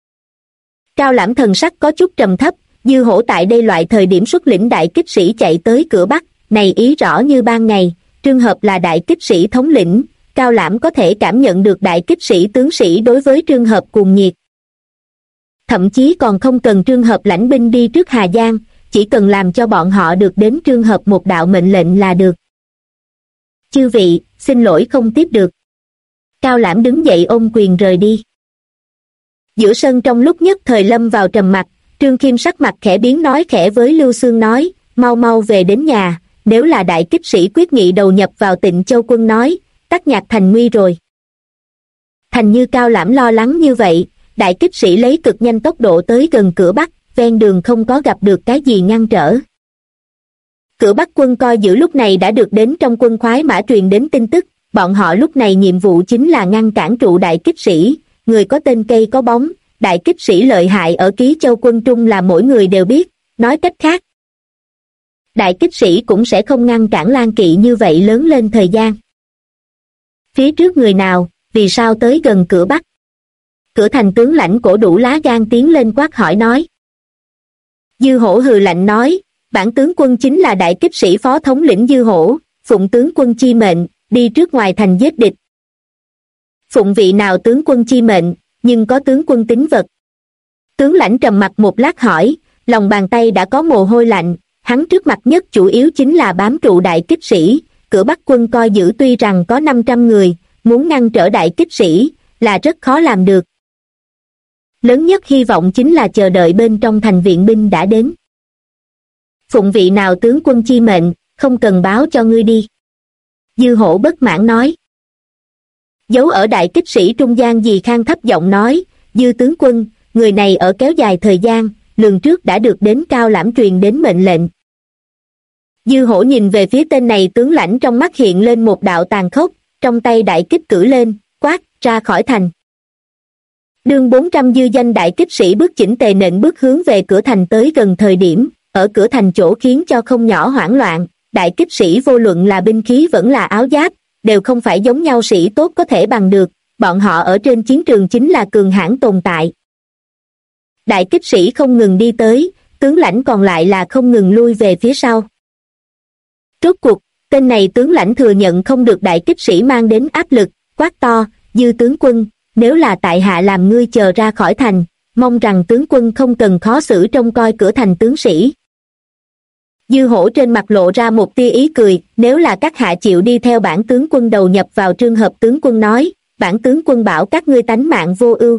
Cao Lãm thần sắc có chút trầm thấp, Dư Hổ tại đây loại thời điểm xuất lĩnh đại kích sĩ chạy tới cửa Bắc, này ý rõ như ban ngày, trường hợp là đại kích sĩ thống lĩnh, Cao Lãm có thể cảm nhận được đại kích sĩ tướng sĩ đối với trường hợp cuồng nhiệt. Thậm chí còn không cần trường hợp lãnh binh đi trước Hà Giang, chỉ cần làm cho bọn họ được đến trường hợp một đạo mệnh lệnh là được. Chư vị, xin lỗi không tiếp được. Cao Lãm đứng dậy ôm quyền rời đi. Giữa sân trong lúc nhất thời lâm vào trầm mặc, Trương Khiêm sắc mặt khẽ biến nói khẽ với Lưu Xương nói, mau mau về đến nhà, nếu là đại kích sĩ quyết nghị đầu nhập vào Tịnh Châu quân nói, tắc nhạc thành nguy rồi. Thành như Cao Lãm lo lắng như vậy, đại kích sĩ lấy cực nhanh tốc độ tới gần cửa Bắc, ven đường không có gặp được cái gì ngăn trở. Cửa Bắc quân coi giữ lúc này đã được đến trong quân khoái mã truyền đến tin tức, bọn họ lúc này nhiệm vụ chính là ngăn cản trụ đại kích sĩ, người có tên cây có bóng, đại kích sĩ lợi hại ở Ký Châu quân trung là mỗi người đều biết, nói cách khác. Đại kích sĩ cũng sẽ không ngăn cản Lan Kỵ như vậy lớn lên thời gian. Phía trước người nào, vì sao tới gần cửa Bắc? Cửa thành tướng lãnh cổ đủ lá gan tiến lên quát hỏi nói. Dư Hổ hừ lạnh nói, bản tướng quân chính là đại kích sĩ phó thống lĩnh Dư Hổ, phụng tướng quân chi mệnh, đi trước ngoài thành giết địch. Phụng vị nào tướng quân chi mệnh, nhưng có tướng quân tính vật. Tướng lãnh trầm mặt một lát hỏi, lòng bàn tay đã có mồ hôi lạnh, hắn trước mặt nhất chủ yếu chính là bám trụ đại kích sĩ, cửa Bắc quân coi giữ tuy rằng có 500 người, muốn ngăn trở đại kích sĩ, là rất khó làm được. Lớn nhất hy vọng chính là chờ đợi bên trong thành viện binh đã đến. Phụng vị nào tướng quân chi mệnh, không cần báo cho ngươi đi. Dư Hổ bất mãn nói. Giấu ở đại kích sĩ trung gian Dì Khang thấp giọng nói, Dư tướng quân, người này ở kéo dài thời gian, lường trước đã được đến Cao Lãm truyền đến mệnh lệnh. Dư Hổ nhìn về phía tên này tướng lãnh trong mắt hiện lên một đạo tàn khốc, trong tay đại kích cử lên, quát, ra khỏi thành. Đương 400 dư danh đại kích sĩ bước chỉnh tề nện bước hướng về cửa thành tới gần thời điểm, ở cửa thành chỗ khiến cho không nhỏ hoảng loạn, đại kích sĩ vô luận là binh khí vẫn là áo giáp, đều không phải giống nhau sĩ tốt có thể bằng được, bọn họ ở trên chiến trường chính là cường hãn tồn tại. Đại kích sĩ không ngừng đi tới, tướng lãnh còn lại là không ngừng lui về phía sau. Rốt cuộc, tên này tướng lãnh thừa nhận không được đại kích sĩ mang đến áp lực, quát to, Dư tướng quân, nếu là tại hạ làm ngươi chờ ra khỏi thành, mong rằng tướng quân không cần khó xử trông coi cửa thành tướng sĩ. Dư Hổ trên mặt lộ ra một tia ý cười, nếu là các hạ chịu đi theo bản tướng quân đầu nhập vào trường hợp tướng quân nói, bản tướng quân bảo các ngươi tánh mạng vô ưu.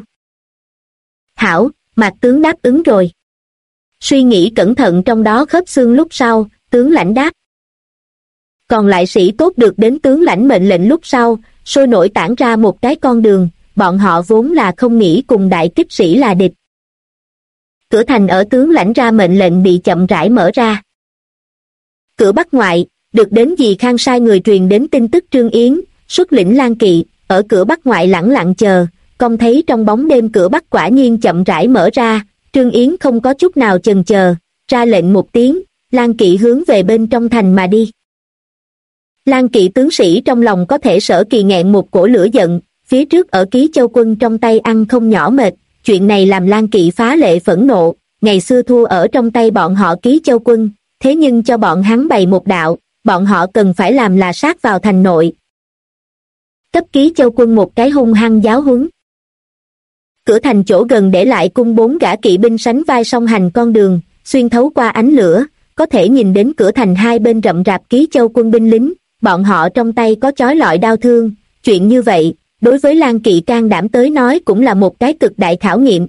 Hảo, Mạc tướng đáp ứng rồi. Suy nghĩ cẩn thận trong đó khớp xương lúc sau, tướng lãnh đáp. Còn lại sĩ tốt được đến tướng lãnh mệnh lệnh lúc sau, sôi nổi tản ra một cái con đường, bọn họ vốn là không nghĩ cùng đại kích sĩ là địch. Cửa thành ở tướng lãnh ra mệnh lệnh bị chậm rãi mở ra. Cửa Bắc ngoại, được đến Dì Khang sai người truyền đến tin tức Trương Yến, xuất lĩnh Lan Kỵ, ở cửa Bắc ngoại lẳng lặng chờ, công thấy trong bóng đêm cửa Bắc quả nhiên chậm rãi mở ra, Trương Yến không có chút nào chần chờ, ra lệnh một tiếng, Lan Kỵ hướng về bên trong thành mà đi. Lan Kỵ tướng sĩ trong lòng có thể sở kỳ nghẹn một cổ lửa giận, phía trước ở Ký Châu quân trong tay ăn không nhỏ mệt, chuyện này làm Lan Kỵ phá lệ phẫn nộ, ngày xưa thua ở trong tay bọn họ Ký Châu quân, thế nhưng cho bọn hắn bày một đạo, bọn họ cần phải làm là sát vào thành nội. Cấp Ký Châu quân một cái hung hăng giáo huấn. Cửa thành chỗ gần để lại cung 4 gã kỵ binh sánh vai song hành con đường, xuyên thấu qua ánh lửa, có thể nhìn đến cửa thành hai bên rậm rạp Ký Châu quân binh lính, bọn họ trong tay có chói lọi đao thương, chuyện như vậy, đối với Lan Kỵ can đảm tới nói cũng là một cái cực đại khảo nghiệm.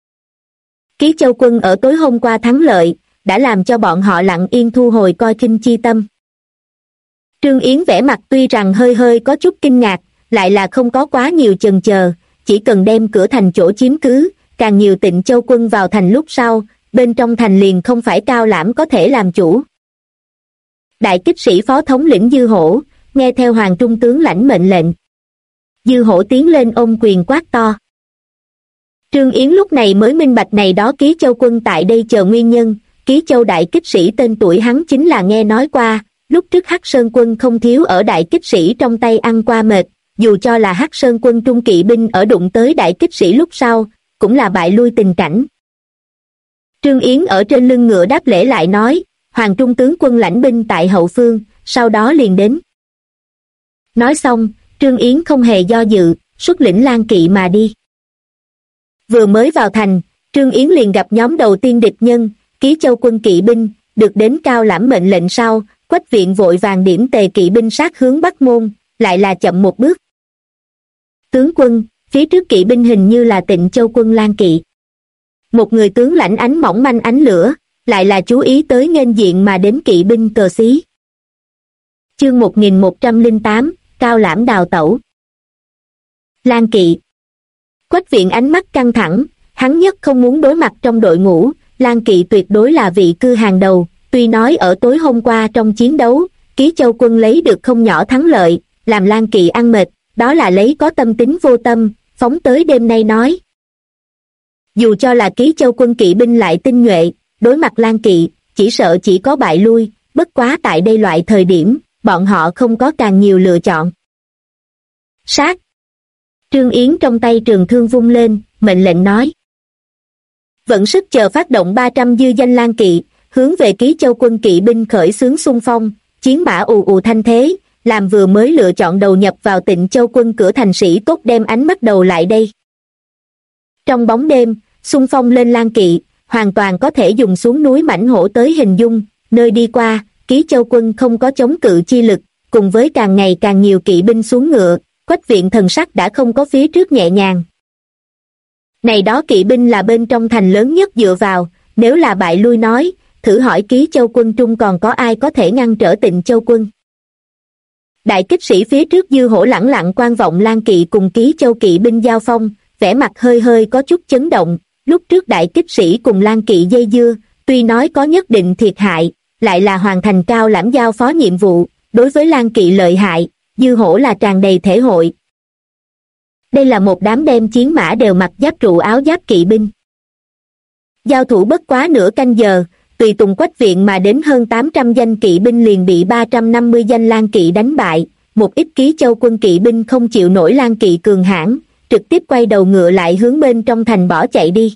Ký Châu quân ở tối hôm qua thắng lợi, đã làm cho bọn họ lặng yên thu hồi coi khinh chi tâm. Trương Yến vẻ mặt tuy rằng hơi hơi có chút kinh ngạc, lại là không có quá nhiều chần chờ, chỉ cần đem cửa thành chỗ chiếm cứ, càng nhiều Tịnh Châu quân vào thành lúc sau, bên trong thành liền không phải Cao Lãm có thể làm chủ. Đại kích sĩ phó thống lĩnh Dư Hổ, nghe theo Hoàng Trung tướng lãnh mệnh lệnh. Dư Hổ tiến lên ôm quyền quát to. Trương Yến lúc này mới minh bạch này đó Ký Châu quân tại đây chờ nguyên nhân. Ký Châu đại kích sĩ tên tuổi hắn chính là nghe nói qua, lúc trước Hắc Sơn quân không thiếu ở đại kích sĩ trong tay ăn qua mệt, dù cho là Hắc Sơn quân trung kỵ binh ở đụng tới đại kích sĩ lúc sau, cũng là bại lui tình cảnh. Trương Yến ở trên lưng ngựa đáp lễ lại nói, Hoàng Trung tướng quân lãnh binh tại hậu phương, sau đó liền đến. Nói xong, Trương Yến không hề do dự, xuất lĩnh Lang kỵ mà đi. Vừa mới vào thành, Trương Yến liền gặp nhóm đầu tiên địch nhân, Ký Châu quân kỵ binh, được đến Cao Lãm mệnh lệnh sau, Quách Viện vội vàng điểm tề kỵ binh sát hướng Bắc Môn, lại là chậm một bước. Tướng quân, phía trước kỵ binh hình như là Tịnh Châu quân Lang kỵ. Một người tướng lãnh ánh mỏng manh ánh lửa, lại là chú ý tới nghênh diện mà đến kỵ binh cờ xí. Chương 1108, Cao Lãm đào tẩu. Lang kỵ. Quách Viện ánh mắt căng thẳng, hắn nhất không muốn đối mặt trong đội ngũ, Lang kỵ tuyệt đối là vị cư hàng đầu, tuy nói ở tối hôm qua trong chiến đấu, Ký Châu quân lấy được không nhỏ thắng lợi, làm Lang kỵ ăn mệt, đó là lấy có tâm tính vô tâm, phóng tới đêm nay nói. Dù cho là Ký Châu quân kỵ binh lại tinh nhuệ, đối mặt Lang kỵ, chỉ sợ chỉ có bại lui, bất quá tại đây loại thời điểm, bọn họ không có càng nhiều lựa chọn. Sát. Trương Yến trong tay trường thương vung lên, mệnh lệnh nói. Vận sức chờ phát động 300 dư danh Lang kỵ, hướng về Ký Châu quân kỵ binh khởi xướng xung phong, chiến mã ù ù thanh thế, làm vừa mới lựa chọn đầu nhập vào Tịnh Châu quân cửa thành sĩ tốt đem ánh mắt đầu lại đây. Trong bóng đêm, xung phong lên Lang kỵ, hoàn toàn có thể dùng xuống núi mãnh hổ tới hình dung, nơi đi qua, Ký Châu quân không có chống cự chi lực, cùng với càng ngày càng nhiều kỵ binh xuống ngựa, Quách Viện thần sắc đã không có phía trước nhẹ nhàng. Này đó kỵ binh là bên trong thành lớn nhất dựa vào, nếu là bại lui nói, thử hỏi Ký Châu quân trung còn có ai có thể ngăn trở Tịnh Châu quân. Đại kích sĩ phía trước Dư Hổ lẳng lặng quan vọng Lang kỵ cùng Ký Châu kỵ binh giao phong, vẻ mặt hơi hơi có chút chấn động, lúc trước đại kích sĩ cùng Lang kỵ dây dưa, tuy nói có nhất định thiệt hại, lại là hoàn thành Cao Lãm giao phó nhiệm vụ, đối với Lang kỵ lợi hại, Dư Hổ là tràn đầy thể hội. Đây là một đám đem chiến mã đều mặc giáp trụ áo giáp kỵ binh. Giao thủ bất quá nửa canh giờ, tùy tùng Quách Viện mà đến hơn 800 danh kỵ binh liền bị 350 danh Lang kỵ đánh bại, một ít Ký Châu quân kỵ binh không chịu nổi Lang kỵ cường hãn, trực tiếp quay đầu ngựa lại hướng bên trong thành bỏ chạy đi.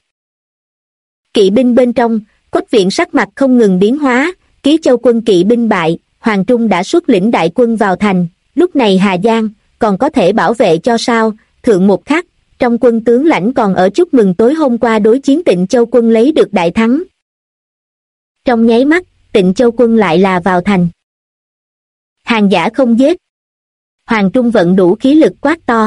Kỵ binh bên trong, Quách Viện sắc mặt không ngừng biến hóa, Ký Châu quân kỵ binh bại, Hoàng Trung đã xuất lĩnh đại quân vào thành, lúc này Hà Giang còn có thể bảo vệ cho sao? Thượng một khắc, trong quân tướng lãnh còn ở chúc mừng tối hôm qua đối chiến Tịnh Châu quân lấy được đại thắng. Trong nháy mắt, Tịnh Châu quân lại là vào thành. Hàng giả không giết. Hoàng Trung vận đủ khí lực quát to.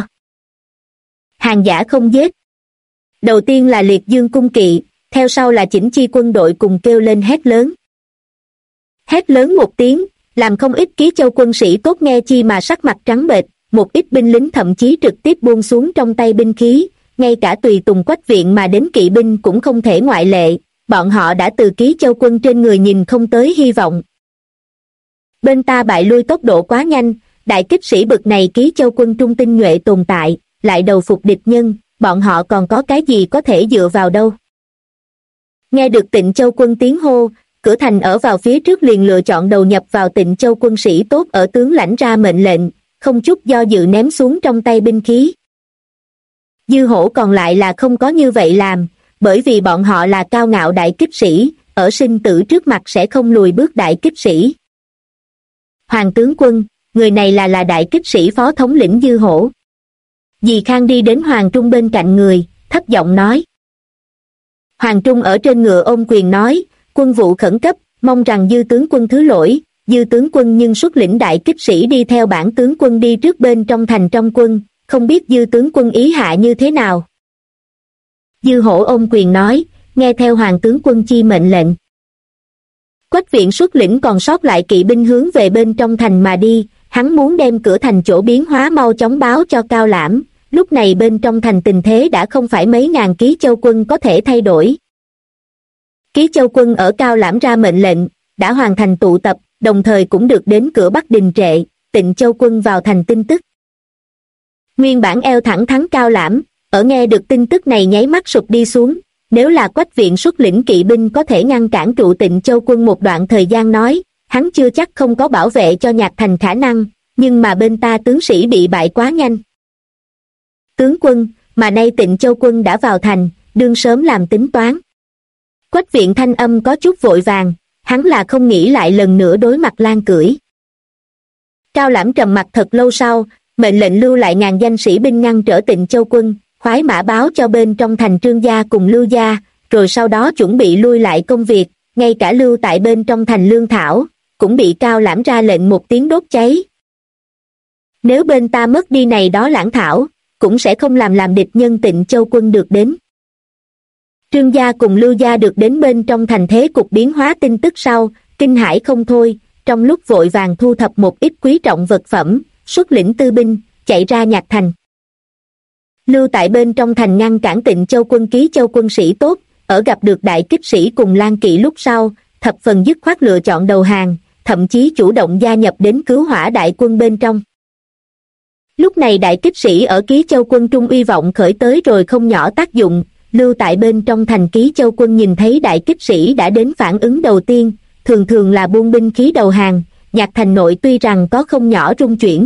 Hàng giả không giết. Đầu tiên là Liệt Dương cung kỵ, theo sau là chỉnh chi quân đội cùng kêu lên hét lớn. Hét lớn một tiếng, làm không ít Ký Châu quân sĩ tốt nghe chi mà sắc mặt trắng bệch, một ít binh lính thậm chí trực tiếp buông xuống trong tay binh khí, ngay cả tùy tùng Quách Viện mà đến kỵ binh cũng không thể ngoại lệ, bọn họ đã từ Ký Châu quân trên người nhìn không tới hy vọng. Bên ta bại lui tốc độ quá nhanh, đại kích sĩ bực này Ký Châu quân trung tinh nhuệ tồn tại, lại đầu phục địch nhân, bọn họ còn có cái gì có thể dựa vào đâu. Nghe được Tịnh Châu quân tiếng hô, cửa thành ở vào phía trước liền lựa chọn đầu nhập vào Tịnh Châu quân sĩ tốt ở tướng lãnh ra mệnh lệnh, không chút do dự ném xuống trong tay binh khí. Dư Hổ còn lại là không có như vậy làm, bởi vì bọn họ là cao ngạo đại kích sĩ, ở sinh tử trước mặt sẽ không lùi bước đại kích sĩ. Hoàng tướng quân, người này là đại kích sĩ phó thống lĩnh Dư Hổ. Dì Khang đi đến Hoàng Trung bên cạnh người, thấp giọng nói. Hoàng Trung ở trên ngựa ôm quyền nói, quân vụ khẩn cấp, mong rằng Dư tướng quân thứ lỗi. Dư tướng quân nhưng xuất lĩnh đại kích sĩ đi theo bản tướng quân đi trước bên trong thành trong quân, không biết Dư tướng quân ý hạ như thế nào. Dư Hổ ôm quyền nói, nghe theo Hoàng tướng quân chi mệnh lệnh. Quách Viện xuất lĩnh còn sót lại kỵ binh hướng về bên trong thành mà đi, hắn muốn đem cửa thành chỗ biến hóa mau chóng báo cho Cao Lãm. Lúc này bên trong thành tình thế đã không phải mấy ngàn Ký Châu quân có thể thay đổi. Ký Châu quân ở Cao Lãm ra mệnh lệnh, đã hoàn thành tụ tập, đồng thời cũng được đến cửa Bắc đình trệ, Tịnh Châu quân vào thành tin tức. Nguyên bản eo thẳng thắn Cao Lãm, ở nghe được tin tức này nháy mắt sụp đi xuống. Nếu là Quách Viện xuất lĩnh kỵ binh có thể ngăn cản trụ Tịnh Châu quân một đoạn thời gian nói, hắn chưa chắc không có bảo vệ cho Nhạc Thành khả năng, nhưng mà bên ta tướng sĩ bị bại quá nhanh. Tướng quân, mà nay Tịnh Châu quân đã vào thành, đương sớm làm tính toán. Quách Viện thanh âm có chút vội vàng, hắn là không nghĩ lại lần nữa đối mặt Lan Cưỡi. Cao Lãm trầm mặt thật lâu sau, mệnh lệnh lưu lại ngàn danh sĩ binh ngăn trở Tịnh Châu quân, khoái mã báo cho bên trong thành Trương gia cùng Lưu gia, rồi sau đó chuẩn bị lui lại công việc, ngay cả lưu tại bên trong thành lương thảo, cũng bị Cao Lãm ra lệnh một tiếng đốt cháy. Nếu bên ta mất đi này đó lãng thảo, cũng sẽ không làm địch nhân Tịnh Châu quân được đến. Trương gia cùng Lưu gia được đến bên trong thành thế cục biến hóa tin tức sau, kinh hãi không thôi, trong lúc vội vàng thu thập một ít quý trọng vật phẩm, xuất lĩnh tư binh, chạy ra Nhạc Thành. Lưu tại bên trong thành ngăn cản Tịnh Châu quân Ký Châu quân sĩ tốt, ở gặp được đại kích sĩ cùng Lan Kỵ lúc sau, thập phần dứt khoát lựa chọn đầu hàng, thậm chí chủ động gia nhập đến cứu hỏa đại quân bên trong. Lúc này đại kích sĩ ở Ký Châu quân trung uy vọng khởi tới rồi không nhỏ tác dụng, lưu tại bên trong thành Ký Châu quân nhìn thấy đại kích sĩ đã đến phản ứng đầu tiên, thường thường là buông binh khí đầu hàng, Nhạc Thành nội tuy rằng có không nhỏ rung chuyển,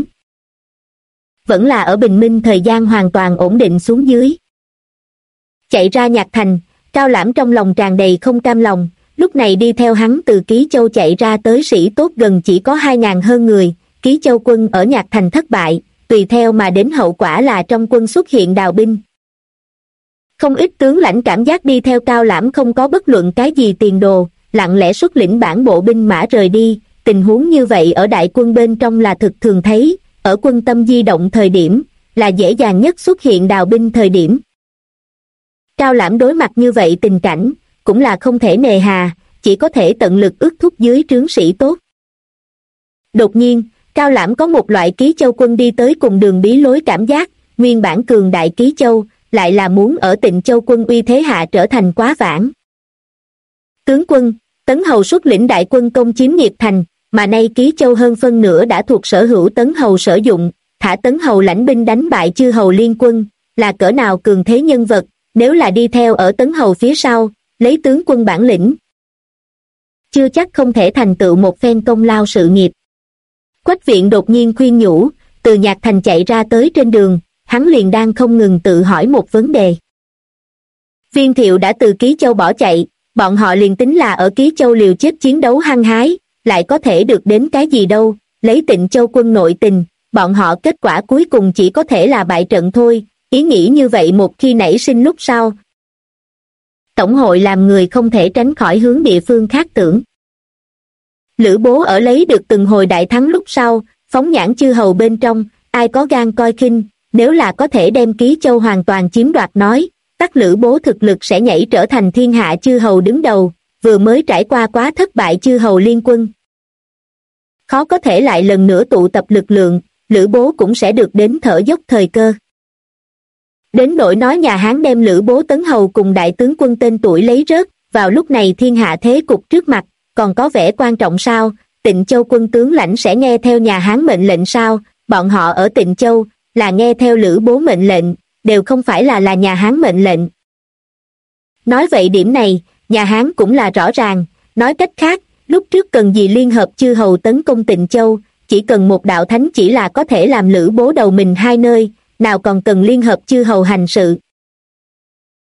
vẫn là ở bình minh thời gian hoàn toàn ổn định xuống dưới. Chạy ra Nhạc Thành, Cao Lãm trong lòng tràn đầy không cam lòng, lúc này đi theo hắn từ Ký Châu chạy ra tới sĩ tốt gần chỉ có 2.000 hơn người, Ký Châu quân ở Nhạc Thành thất bại, tùy theo mà đến hậu quả là trong quân xuất hiện đào binh. Không ít tướng lãnh cảm giác đi theo Cao Lãm không có bất luận cái gì tiền đồ, lặng lẽ xuất lĩnh bản bộ binh mã rời đi, tình huống như vậy ở đại quân bên trong là thực thường thấy, ở quân tâm di động thời điểm, là dễ dàng nhất xuất hiện đào binh thời điểm. Cao Lãm đối mặt như vậy tình cảnh, cũng là không thể nề hà, chỉ có thể tận lực ước thúc dưới trướng sĩ tốt. Đột nhiên, Cao Lãm có một loại Ký Châu quân đi tới cùng đường bí lối cảm giác, nguyên bản cường đại Ký Châu, lại là muốn ở Tịnh Châu quân uy thế hạ trở thành quá vãng. Tướng quân, Tấn Hầu xuất lĩnh đại quân công chiếm Nghiệp Thành, mà nay Ký Châu hơn phân nửa đã thuộc sở hữu Tấn Hầu sử dụng, thả Tấn Hầu lãnh binh đánh bại Chư Hầu liên quân, là cỡ nào cường thế nhân vật, nếu là đi theo ở Tấn Hầu phía sau, lấy tướng quân bản lĩnh, chưa chắc không thể thành tựu một phen công lao sự nghiệp. Quách Viện đột nhiên khuyên nhủ, từ Nhạc Thành chạy ra tới trên đường, hắn liền đang không ngừng tự hỏi một vấn đề. Viên Thiệu đã từ Ký Châu bỏ chạy, bọn họ liền tính là ở Ký Châu liều chết chiến đấu hăng hái, lại có thể được đến cái gì đâu, lấy Tịnh Châu quân nội tình, bọn họ kết quả cuối cùng chỉ có thể là bại trận thôi, ý nghĩ như vậy một khi nảy sinh lúc sau. Tổng hội làm người không thể tránh khỏi hướng địa phương khác tưởng. Lữ Bố ở lấy được từng hồi đại thắng lúc sau, phóng nhãn Chư Hầu bên trong, ai có gan coi khinh, nếu là có thể đem Ký Châu hoàn toàn chiếm đoạt nói, tất Lữ Bố thực lực sẽ nhảy trở thành thiên hạ Chư Hầu đứng đầu, vừa mới trải qua quá thất bại Chư Hầu liên quân. Khó có thể lại lần nữa tụ tập lực lượng, Lữ Bố cũng sẽ được đến thở dốc thời cơ. Đến nỗi nói nhà Hán đem Lữ Bố Tấn Hầu cùng đại tướng quân tên tuổi lấy rớt, vào lúc này thiên hạ thế cục trước mặt, còn có vẻ quan trọng sao, Tịnh Châu quân tướng lãnh sẽ nghe theo nhà Hán mệnh lệnh sao, bọn họ ở Tịnh Châu, là nghe theo Lữ Bố mệnh lệnh, đều không phải là nhà Hán mệnh lệnh. Nói vậy điểm này, nhà Hán cũng là rõ ràng, nói cách khác, lúc trước cần gì liên hợp Chư Hầu tấn công Tịnh Châu, chỉ cần một đạo thánh chỉ là có thể làm Lữ Bố đầu mình hai nơi, nào còn cần liên hợp Chư Hầu hành sự.